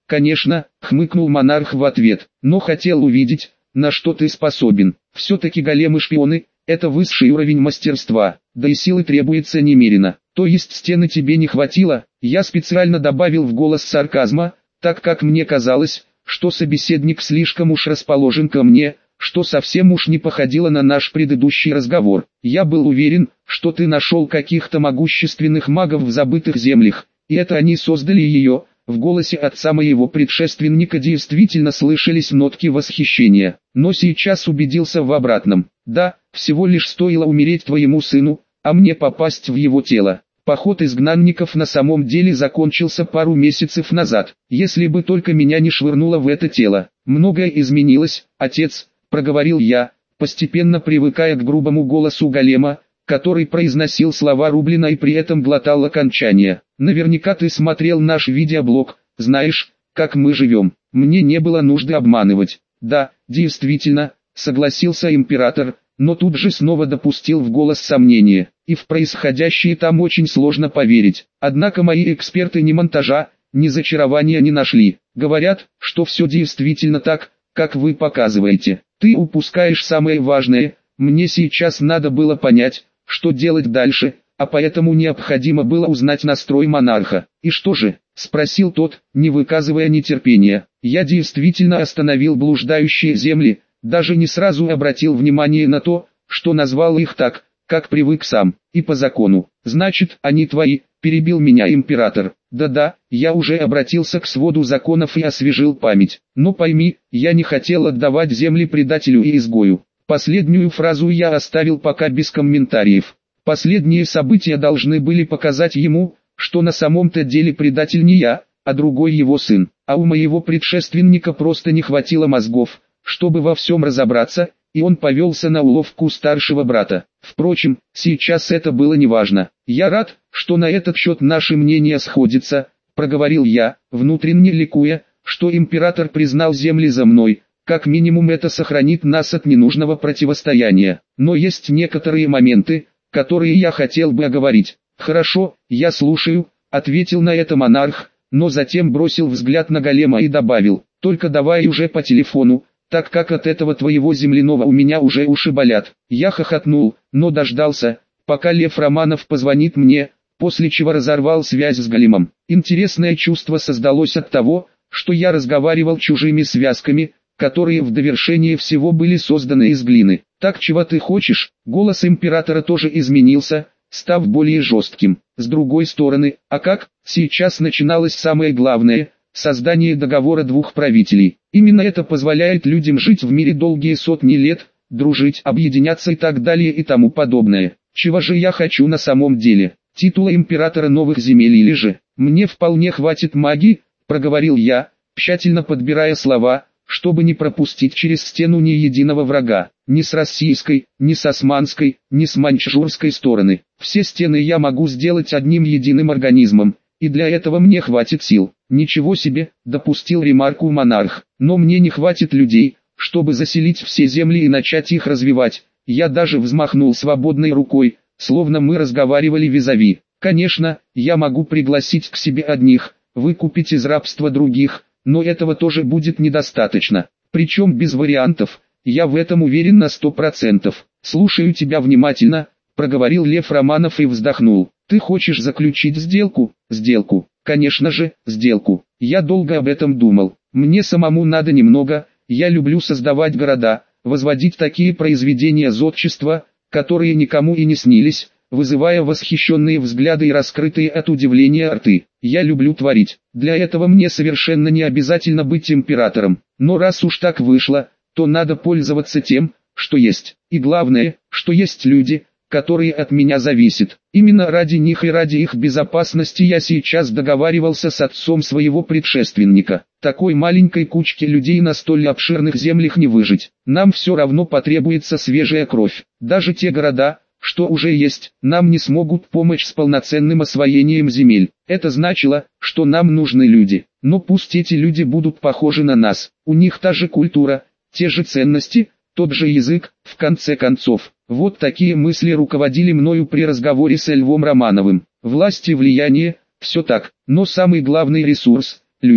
конечно, хмыкнул монарх в ответ, но хотел увидеть, на что ты способен. Все-таки големы-шпионы – это высший уровень мастерства, да и силы требуется немерено. То есть стены тебе не хватило? Я специально добавил в голос сарказма, так как мне казалось, что собеседник слишком уж расположен ко мне, что совсем уж не походило на наш предыдущий разговор. Я был уверен, что ты нашел каких-то могущественных магов в забытых землях, и это они создали ее. В голосе отца моего предшественника действительно слышались нотки восхищения, но сейчас убедился в обратном. Да, всего лишь стоило умереть твоему сыну, а мне попасть в его тело. Поход изгнанников на самом деле закончился пару месяцев назад, если бы только меня не швырнуло в это тело. Многое изменилось, отец, проговорил я, постепенно привыкая к грубому голосу голема, который произносил слова Рублина и при этом глотал окончания. Наверняка ты смотрел наш видеоблог, знаешь, как мы живем. Мне не было нужды обманывать. Да, действительно, согласился император, но тут же снова допустил в голос сомнение. И в происходящее там очень сложно поверить. Однако мои эксперты ни монтажа, ни зачарования не нашли. Говорят, что все действительно так, как вы показываете. Ты упускаешь самое важное. Мне сейчас надо было понять, что делать дальше, а поэтому необходимо было узнать настрой монарха. «И что же?» – спросил тот, не выказывая нетерпения. «Я действительно остановил блуждающие земли, даже не сразу обратил внимание на то, что назвал их так, как привык сам, и по закону. Значит, они твои», – перебил меня император. «Да-да, я уже обратился к своду законов и освежил память. Но пойми, я не хотел отдавать земли предателю и изгою». Последнюю фразу я оставил пока без комментариев. Последние события должны были показать ему, что на самом-то деле предатель не я, а другой его сын. А у моего предшественника просто не хватило мозгов, чтобы во всем разобраться, и он повелся на уловку старшего брата. Впрочем, сейчас это было неважно. «Я рад, что на этот счет наши мнения сходятся», — проговорил я, внутренне ликуя, что император признал земли за мной. Как минимум это сохранит нас от ненужного противостояния. Но есть некоторые моменты, которые я хотел бы оговорить. «Хорошо, я слушаю», — ответил на это монарх, но затем бросил взгляд на голема и добавил: «Только давай уже по телефону, так как от этого твоего земляного у меня уже уши болят». Я хохотнул, но дождался, пока Лев Романов позвонит мне, после чего разорвал связь с големом. Интересное чувство создалось от того, что я разговаривал чужими связками, которые в довершение всего были созданы из глины. «Так чего ты хочешь?» Голос императора тоже изменился, став более жестким. С другой стороны, а как? Сейчас начиналось самое главное – создание договора двух правителей. Именно это позволяет людям жить в мире долгие сотни лет, дружить, объединяться и так далее и тому подобное. Чего же я хочу на самом деле? Титула императора новых земель или же? Мне вполне хватит магии, проговорил я, тщательно подбирая слова, чтобы не пропустить через стену ни единого врага, ни с российской, ни с османской, ни с маньчжурской стороны. Все стены я могу сделать одним единым организмом, и для этого мне хватит сил. Ничего себе, допустил ремарку монарх, но мне не хватит людей, чтобы заселить все земли и начать их развивать. Я даже взмахнул свободной рукой, словно мы разговаривали визави. Конечно, я могу пригласить к себе одних, выкупить из рабства других, но этого тоже будет недостаточно, причем без вариантов, я в этом уверен на 100%. «Слушаю тебя внимательно», — проговорил Лев Романов и вздохнул. «Ты хочешь заключить сделку?» «Сделку, конечно же, сделку. Я долго об этом думал. Мне самому надо немного, я люблю создавать города, возводить такие произведения зодчества, которые никому и не снились, вызывая восхищенные взгляды и раскрытые от удивления рты. Я люблю творить. Для этого мне совершенно не обязательно быть императором. Но раз уж так вышло, то надо пользоваться тем, что есть. И главное, что есть люди, которые от меня зависят. Именно ради них и ради их безопасности я сейчас договаривался с отцом своего предшественника. Такой маленькой кучке людей на столь обширных землях не выжить. Нам все равно потребуется свежая кровь. Даже те города, что уже есть, нам не смогут помочь с полноценным освоением земель. Это значило, что нам нужны люди. Но пусть эти люди будут похожи на нас. У них та же культура, те же ценности, тот же язык, в конце концов. Вот такие мысли руководили мною при разговоре с Львом Романовым. Власть и влияние, все так, но самый главный ресурс – люди.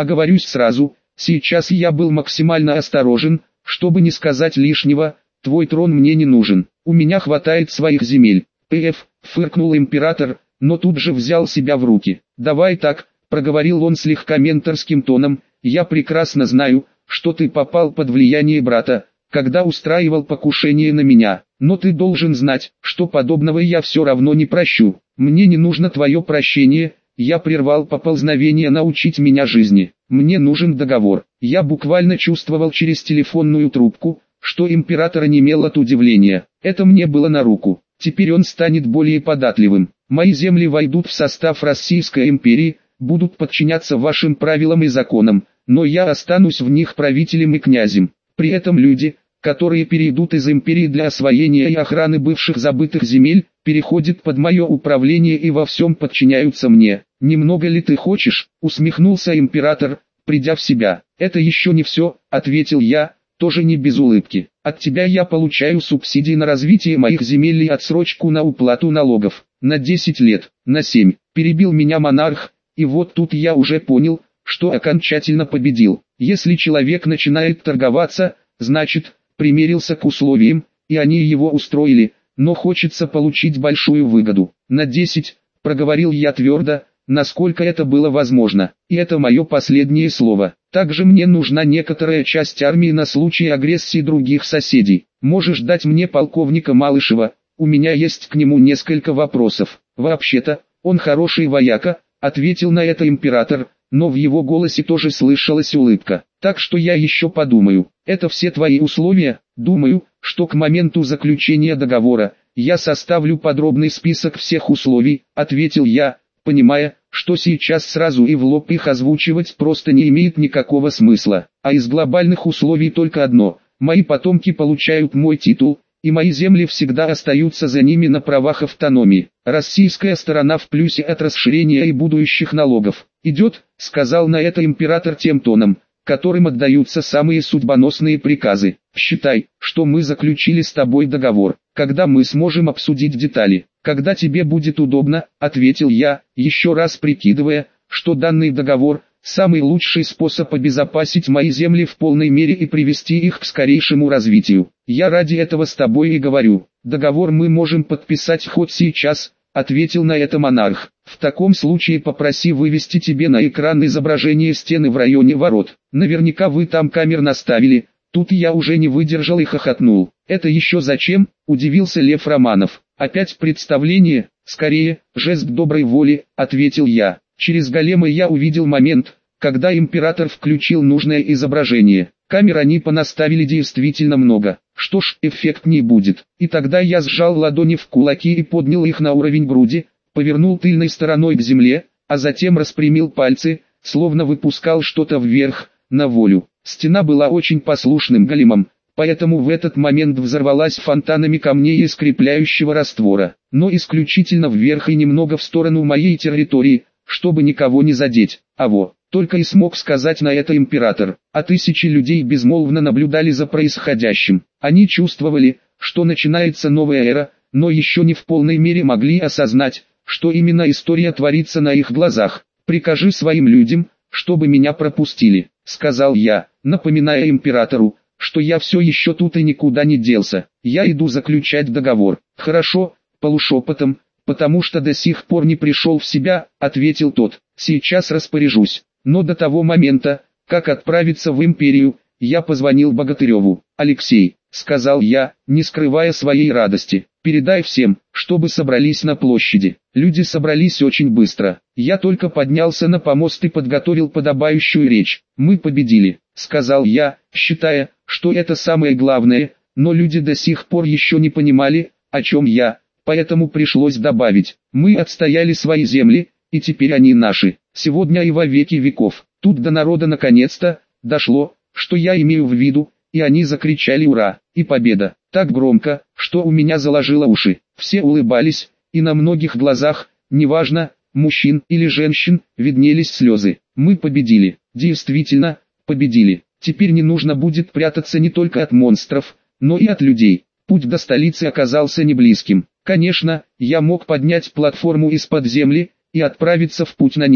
Оговорюсь сразу, сейчас я был максимально осторожен, чтобы не сказать лишнего, твой трон мне не нужен, у меня хватает своих земель. Фыркнул император, но тут же взял себя в руки. Давай так, проговорил он слегка менторским тоном, я прекрасно знаю, что ты попал под влияние брата, когда устраивал покушение на меня, но ты должен знать, что подобного я все равно не прощу. Мне не нужно твое прощение, я прервал поползновение научить меня жизни. Мне нужен договор. Я буквально чувствовал через телефонную трубку, что император онемел от удивления. Это мне было на руку. Теперь он станет более податливым. Мои земли войдут в состав Российской империи, будут подчиняться вашим правилам и законам, но я останусь в них правителем и князем. При этом люди, которые перейдут из империи для освоения и охраны бывших забытых земель, переходят под мое управление и во всем подчиняются мне. «Немного ли ты хочешь?» — усмехнулся император, придя в себя. «Это еще не все», — ответил я, тоже не без улыбки. «От тебя я получаю субсидии на развитие моих земель и отсрочку на уплату налогов. На 10 лет, на 7», — перебил меня монарх, и вот тут я уже понял, что окончательно победил. Если человек начинает торговаться, значит, примирился к условиям, и они его устроили, но хочется получить большую выгоду. «На 10», — проговорил я твердо, насколько это было возможно, и это мое последнее слово. Также мне нужна некоторая часть армии на случай агрессии других соседей. Можешь дать мне полковника Малышева, у меня есть к нему несколько вопросов. Вообще-то, он хороший вояка, ответил на это император, но в его голосе тоже слышалась улыбка. Так что я еще подумаю. Это все твои условия? Думаю, что к моменту заключения договора, я составлю подробный список всех условий, ответил я, понимая, что сейчас сразу и в лоб их озвучивать просто не имеет никакого смысла. А из глобальных условий только одно: мои потомки получают мой титул, и мои земли всегда остаются за ними на правах автономии. Российская сторона в плюсе от расширения и будущих налогов. «Идет», — сказал на это император тем тоном, которым отдаются самые судьбоносные приказы. «Считай, что мы заключили с тобой договор. Когда мы сможем обсудить детали?» «Когда тебе будет удобно», — ответил я, еще раз прикидывая, что данный договор — самый лучший способ обезопасить мои земли в полной мере и привести их к скорейшему развитию. «Я ради этого с тобой и говорю. Договор мы можем подписать хоть сейчас», — ответил на это монарх. «В таком случае попроси вывести тебе на экран изображение стены в районе ворот. Наверняка вы там камер наставили». Тут я уже не выдержал и хохотнул. «Это еще зачем?» — удивился Лев Романов. «Опять представление?» «Скорее, жест доброй воли», — ответил я. Через големы я увидел момент, когда император включил нужное изображение. Камер они понаставили действительно много. Что ж, эффект не будет. И тогда я сжал ладони в кулаки и поднял их на уровень груди, повернул тыльной стороной к земле, а затем распрямил пальцы, словно выпускал что-то вверх, на волю. Стена была очень послушным големом, поэтому в этот момент взорвалась фонтанами камней и скрепляющего раствора, но исключительно вверх и немного в сторону моей территории, чтобы никого не задеть. Только и смог сказать на это император, а тысячи людей безмолвно наблюдали за происходящим. Они чувствовали, что начинается новая эра, но еще не в полной мере могли осознать, что именно история творится на их глазах. «Прикажи своим людям, чтобы меня пропустили», — сказал я, напоминая императору, что я все еще тут и никуда не делся. «Я иду заключать договор». «Хорошо», — полушепотом, «потому что до сих пор не пришел в себя», — ответил тот. «Сейчас распоряжусь». Но до того момента, как отправиться в империю, я позвонил Богатыреву. «Алексей», — сказал я, не скрывая своей радости, — «передай всем, чтобы собрались на площади». Люди собрались очень быстро. Я только поднялся на помост и подготовил подобающую речь. «Мы победили», — сказал я, считая, что это самое главное, но люди до сих пор еще не понимали, о чем я, поэтому пришлось добавить: «Мы отстояли свои земли, и теперь они наши, сегодня и во веки веков». Тут до народа наконец-то дошло, что я имею в виду, и они закричали «Ура!» и «Победа!» так громко, что у меня заложило уши. Все улыбались, и на многих глазах, неважно, мужчин или женщин, виднелись слезы. Мы победили, действительно, победили. Теперь не нужно будет прятаться не только от монстров, но и от людей. Путь до столицы оказался не близким. Конечно, я мог поднять платформу из-под земли и отправиться в путь на ней,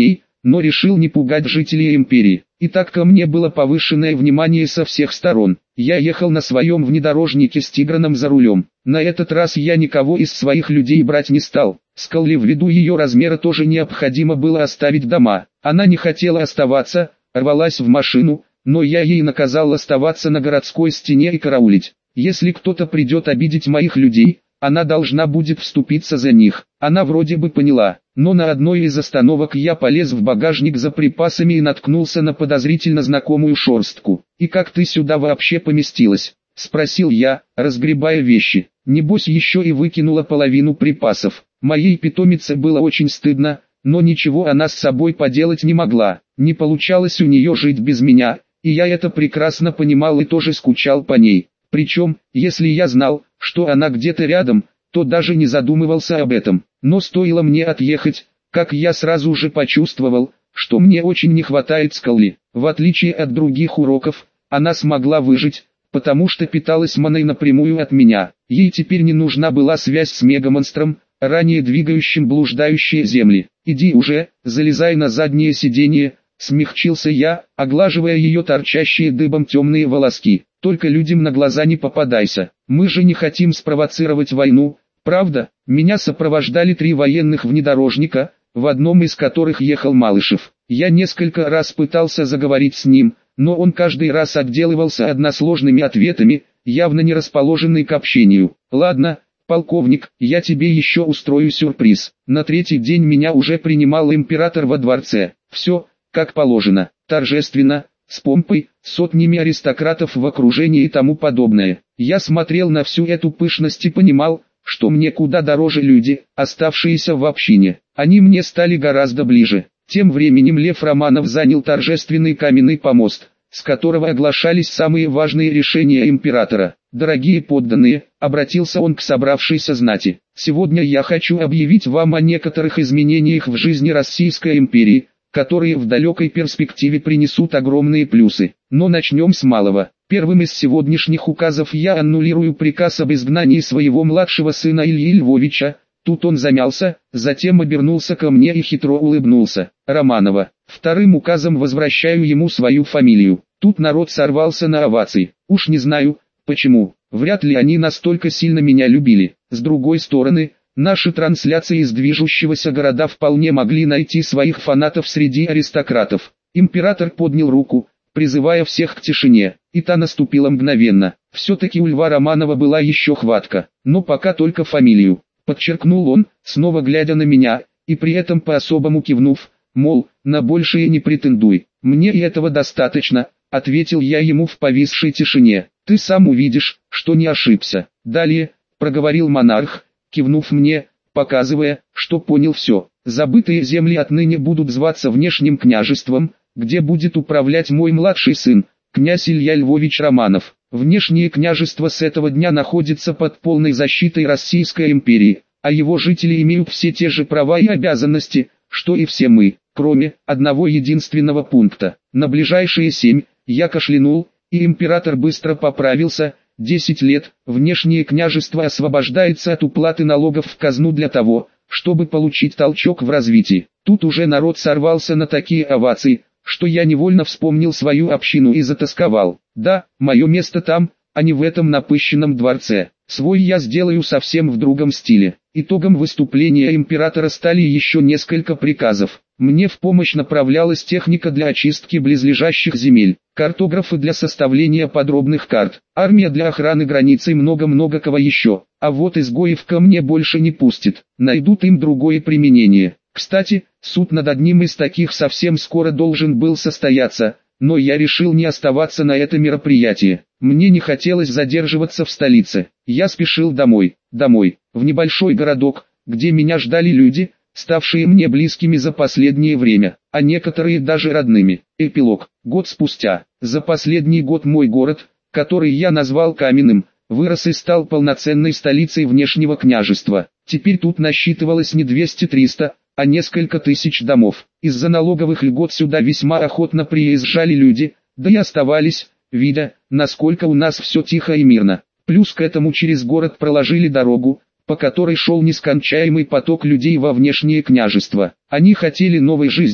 но решил не пугать жителей империи. И так ко мне было повышенное внимание со всех сторон. Я ехал на своем внедорожнике с Тиграном за рулем. На этот раз я никого из своих людей брать не стал. Скалли ввиду ее размера тоже необходимо было оставить дома. Она не хотела оставаться, рвалась в машину, но я ей наказал оставаться на городской стене и караулить. Если кто-то придет обидеть моих людей, она должна будет вступиться за них. Она вроде бы поняла, но на одной из остановок я полез в багажник за припасами и наткнулся на подозрительно знакомую шорстку. «И как ты сюда вообще поместилась?» — спросил я, разгребая вещи. Небось еще и выкинула половину припасов. Моей питомице было очень стыдно, но ничего она с собой поделать не могла. Не получалось у нее жить без меня, и я это прекрасно понимал и тоже скучал по ней. Причем, если я знал, что она где-то рядом, то даже не задумывался об этом. Но стоило мне отъехать, как я сразу же почувствовал, что мне очень не хватает Скалли. В отличие от других уроков, она смогла выжить, потому что питалась маной напрямую от меня. Ей теперь не нужна была связь с мегамонстром, ранее двигающим блуждающие земли. «Иди уже, залезай на заднее сиденье», — смягчился я, оглаживая ее торчащие дыбом темные волоски. «Только людям на глаза не попадайся. Мы же не хотим спровоцировать войну, правда?» Меня сопровождали 3 военных внедорожника, в одном из которых ехал Малышев. Я несколько раз пытался заговорить с ним, но он каждый раз отделывался односложными ответами, явно не расположенный к общению. «Ладно, полковник, я тебе еще устрою сюрприз». На 3-й день меня уже принимал император во дворце. Все, как положено, торжественно, с помпой, сотнями аристократов в окружении и тому подобное. Я смотрел на всю эту пышность и понимал, что мне куда дороже люди, оставшиеся в общине. Они мне стали гораздо ближе. Тем временем Лев Романов занял торжественный каменный помост, с которого оглашались самые важные решения императора. «Дорогие подданные», — обратился он к собравшейся знати, — «сегодня я хочу объявить вам о некоторых изменениях в жизни Российской империи, которые в далекой перспективе принесут огромные плюсы. Но начнем с малого. Первым из сегодняшних указов я аннулирую приказ об изгнании своего младшего сына Ильи Львовича». Тут он замялся, затем обернулся ко мне и хитро улыбнулся. «Романова. Вторым указом возвращаю ему свою фамилию». Тут народ сорвался на овации. Уж не знаю, почему. Вряд ли они настолько сильно меня любили. С другой стороны, наши трансляции из движущегося города вполне могли найти своих фанатов среди аристократов. Император поднял руку, призывая всех к тишине, и та наступила мгновенно. Все-таки у Льва Романова была еще хватка, но пока только фамилию. Подчеркнул он, снова глядя на меня, и при этом по-особому кивнув, мол, на большее не претендуй. «Мне и этого достаточно», — ответил я ему в повисшей тишине. «Ты сам увидишь, что не ошибся». «Далее», — проговорил монарх, кивнув мне, показывая, что понял все. «Забытые земли отныне будут зваться внешним княжеством, где будет управлять мой младший сын, князь Илья Львович Романов. Внешнее княжество с этого дня находится под полной защитой Российской империи, а его жители имеют все те же права и обязанности, что и все мы, кроме одного единственного пункта. На ближайшие 7, я кашлянул, и император быстро поправился. 10 лет, внешнее княжество освобождается от уплаты налогов в казну для того, чтобы получить толчок в развитии. Тут уже народ сорвался на такие овации, что я невольно вспомнил свою общину и затосковал. Да, мое место там, а не в этом напыщенном дворце. Свой я сделаю совсем в другом стиле. Итогом выступления императора стали еще несколько приказов. Мне в помощь направлялась техника для очистки близлежащих земель, картографы для составления подробных карт, армия для охраны границ и много-много кого еще. А вот изгоев ко мне больше не пустят, найдут им другое применение. Кстати, суд над одним из таких совсем скоро должен был состояться, но я решил не оставаться на это мероприятие. Мне не хотелось задерживаться в столице. Я спешил домой, в небольшой городок, где меня ждали люди, ставшие мне близкими за последнее время, а некоторые даже родными. Эпилог. Год спустя. За последний год мой город, который я назвал Каменным, вырос и стал полноценной столицей внешнего княжества. Теперь тут насчитывалось не 200-300, а несколько тысяч домов. Из-за налоговых льгот сюда весьма охотно приезжали люди, да и оставались, видя, насколько у нас все тихо и мирно. Плюс к этому через город проложили дорогу, по которой шел нескончаемый поток людей во внешнее княжество. Они хотели новой жизни,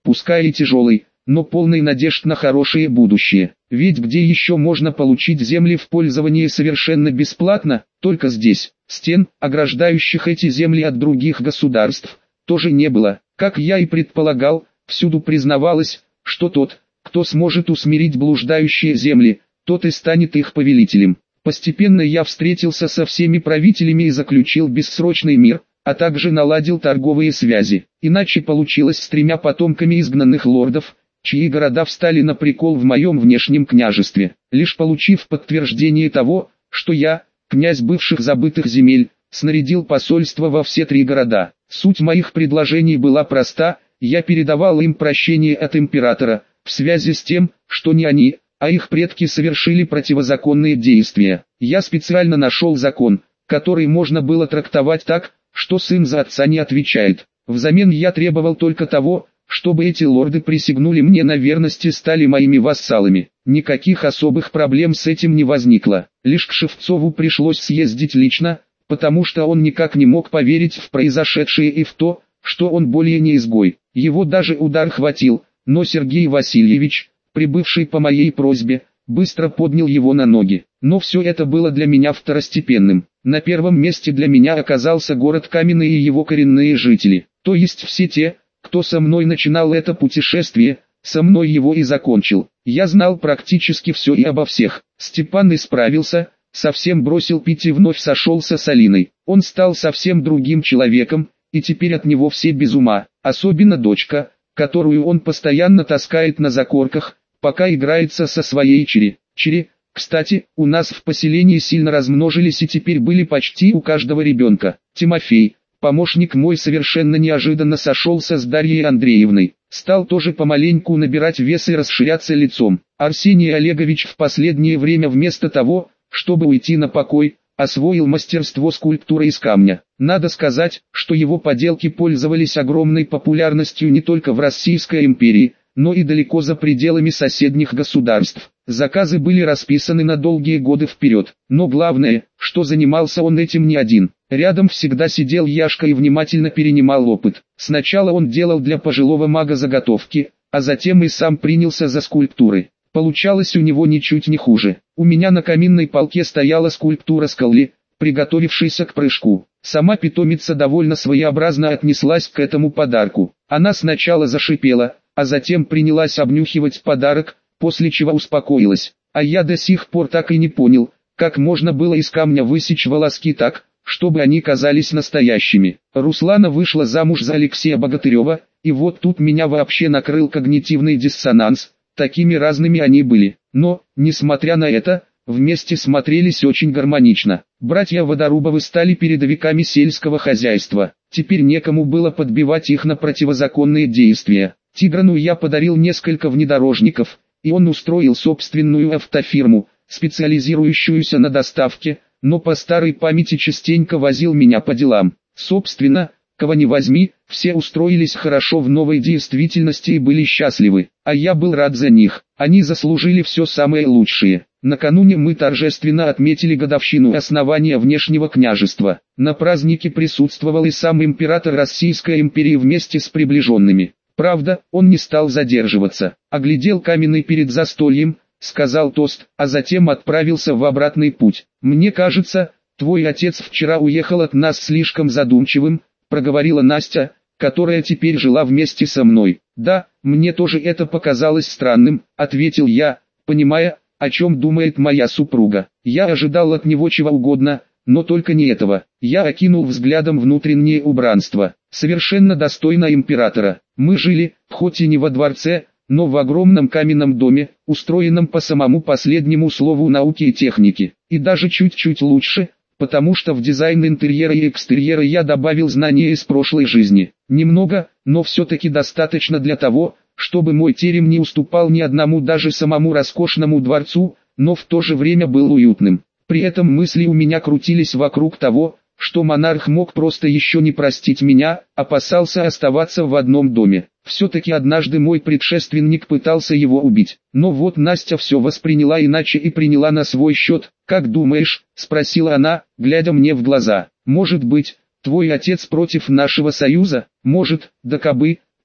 пускай и тяжелой, но полной надежд на хорошее будущее. Ведь где еще можно получить земли в пользование совершенно бесплатно? Только здесь. Стен, ограждающих эти земли от других государств, тоже не было. Как я и предполагал, всюду признавалось, что тот, кто сможет усмирить блуждающие земли, тот и станет их повелителем. Постепенно я встретился со всеми правителями и заключил бессрочный мир, а также наладил торговые связи. Иначе получилось с 3 потомками изгнанных лордов, чьи города встали на прикол в моем внешнем княжестве. Лишь получив подтверждение того, что я, князь бывших забытых земель, снарядил посольство во все 3 города. Суть моих предложений была проста: я передавал им прощение от императора, в связи с тем, что не они, а их предки совершили противозаконные действия. Я специально нашел закон, который можно было трактовать так, что сын за отца не отвечает. Взамен я требовал только того, чтобы эти лорды присягнули мне на верность и стали моими вассалами. Никаких особых проблем с этим не возникло. Лишь к Шевцову пришлось съездить лично, потому что он никак не мог поверить в произошедшее и в то, что он более не изгой. Его даже удар хватил, но Сергей Васильевич, прибывший по моей просьбе, быстро поднял его на ноги. Но все это было для меня второстепенным. На первом месте для меня оказался город Каменный и его коренные жители, то есть все те, кто со мной начинал это путешествие, со мной его и закончил. Я знал практически все и обо всех. Степан исправился, совсем бросил пить и вновь сошелся с Алиной. Он стал совсем другим человеком, и теперь от него все без ума, особенно дочка, которую он постоянно таскает на закорках, пока играется со своей Чири. Кстати, у нас в поселении сильно размножились и теперь были почти у каждого ребенка. Тимофей, помощник мой, совершенно неожиданно сошелся с Дарьей Андреевной. Стал тоже помаленьку набирать вес и расширяться лицом. Арсений Олегович в последнее время вместо того, чтобы уйти на покой, освоил мастерство скульптуры из камня. Надо сказать, что его поделки пользовались огромной популярностью не только в Российской империи, но и далеко за пределами соседних государств. Заказы были расписаны на долгие годы вперед. Но главное, что занимался он этим не один. Рядом всегда сидел Яшка и внимательно перенимал опыт. Сначала он делал для пожилого мага заготовки, а затем и сам принялся за скульптуры. Получалось у него ничуть не хуже. У меня на каминной полке стояла скульптура скалы, приготовившейся к прыжку. Сама питомица довольно своеобразно отнеслась к этому подарку. Она сначала зашипела, а затем принялась обнюхивать подарок, после чего успокоилась. А я до сих пор так и не понял, как можно было из камня высечь волоски так, чтобы они казались настоящими. Руслана вышла замуж за Алексея Богатырева, и вот тут меня вообще накрыл когнитивный диссонанс, такими разными они были. Но, несмотря на это, вместе смотрелись очень гармонично. Братья Водорубовы стали передовиками сельского хозяйства. Теперь некому было подбивать их на противозаконные действия. Тиграну я подарил несколько внедорожников, и он устроил собственную автофирму, специализирующуюся на доставке, но по старой памяти частенько возил меня по делам. Собственно, кого не возьми, все устроились хорошо в новой действительности и были счастливы, а я был рад за них. Они заслужили все самое лучшее. Накануне мы торжественно отметили годовщину основания внешнего княжества. На празднике присутствовал и сам император Российской империи вместе с приближенными. Правда, он не стал задерживаться, оглядел Каменный перед застольем, сказал тост, а затем отправился в обратный путь. «Мне кажется, твой отец вчера уехал от нас слишком задумчивым», проговорила Настя, которая теперь жила вместе со мной. «Да, мне тоже это показалось странным», ответил я, понимая, о чем думает моя супруга. Я ожидал от него чего угодно, но только не этого. Я окинул взглядом внутреннее убранство, совершенно достойно императора. Мы жили, хоть и не во дворце, но в огромном каменном доме, устроенном по самому последнему слову науки и техники. И даже чуть-чуть лучше, потому что в дизайн интерьера и экстерьера я добавил знания из прошлой жизни. Немного, но все-таки достаточно для того, чтобы мой терем не уступал ни одному даже самому роскошному дворцу, но в то же время был уютным. При этом мысли у меня крутились вокруг того, что монарх мог просто еще не простить меня, опасался оставаться в одном доме. Все-таки однажды мой предшественник пытался его убить. Но вот Настя все восприняла иначе и приняла на свой счет. «Как думаешь?» – спросила она, глядя мне в глаза. «Может быть, твой отец против нашего союза?» «Может, да кабы»,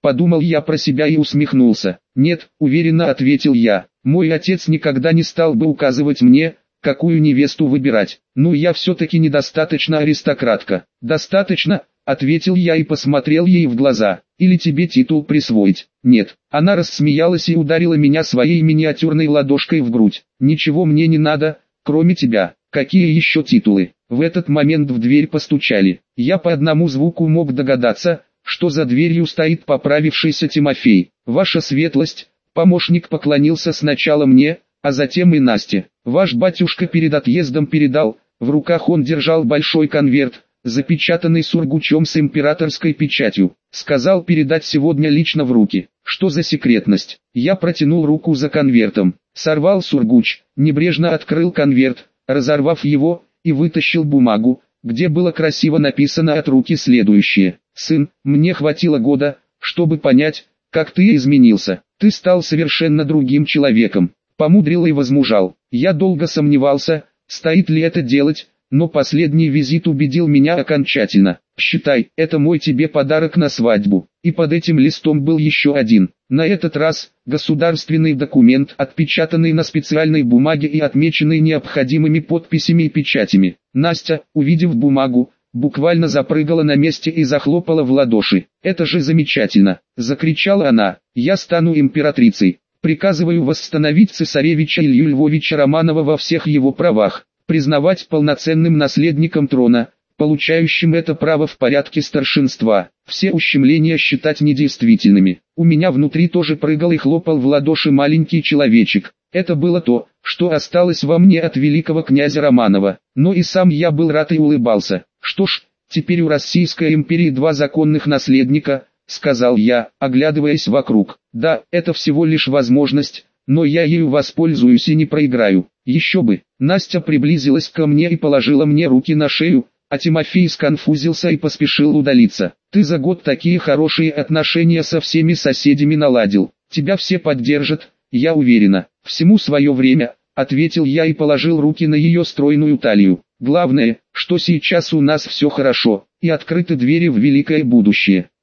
Подумал я про себя и усмехнулся. Нет, уверенно ответил я. Мой отец никогда не стал бы указывать мне, какую невесту выбирать. Ну я все-таки недостаточно аристократка. Достаточно, ответил я и посмотрел ей в глаза. Или тебе титул присвоить? Нет. Она рассмеялась и ударила меня своей миниатюрной ладошкой в грудь. Ничего мне не надо, кроме тебя. Какие еще титулы? В этот момент в дверь постучали. Я по одному звуку мог догадаться, что за дверью стоит поправившийся Тимофей. Ваша светлость, помощник поклонился сначала мне, а затем и Насте. Ваш батюшка перед отъездом передал, в руках он держал большой конверт, запечатанный сургучом с императорской печатью. Сказал передать сегодня лично в руки. Что за секретность? Я протянул руку за конвертом, сорвал сургуч, небрежно открыл конверт, разорвав его, и вытащил бумагу, где было красиво написано от руки следующее. «Сын, мне хватило года, чтобы понять, как ты изменился. Ты стал совершенно другим человеком, помудрил и возмужал. Я долго сомневался, стоит ли это делать, но последний визит убедил меня окончательно. Считай, это мой тебе подарок на свадьбу». И под этим листом был еще один. На этот раз, государственный документ, отпечатанный на специальной бумаге и отмеченный необходимыми подписями и печатями. Настя, увидев бумагу, буквально запрыгала на месте и захлопала в ладоши. «Это же замечательно!» – закричала она. «Я стану императрицей. Приказываю восстановить цесаревича Илью Львовича Романова во всех его правах, признавать полноценным наследником трона, получающим это право в порядке старшинства, все ущемления считать недействительными». У меня внутри тоже прыгал и хлопал в ладоши маленький человечек. Это было то, что осталось во мне от великого князя Романова. Но и сам я был рад и улыбался. «Что ж, теперь у Российской империи два законных наследника», — сказал я, оглядываясь вокруг. «Да, это всего лишь возможность, но я ею воспользуюсь и не проиграю». Еще бы. Настя приблизилась ко мне и положила мне руки на шею, а Тимофей сконфузился и поспешил удалиться. «Ты за год такие хорошие отношения со всеми соседями наладил. Тебя все поддержат, я уверена». «Всему свое время», — ответил я и положил руки на ее стройную талию. «Главное, что сейчас у нас все хорошо, и открыты двери в великое будущее».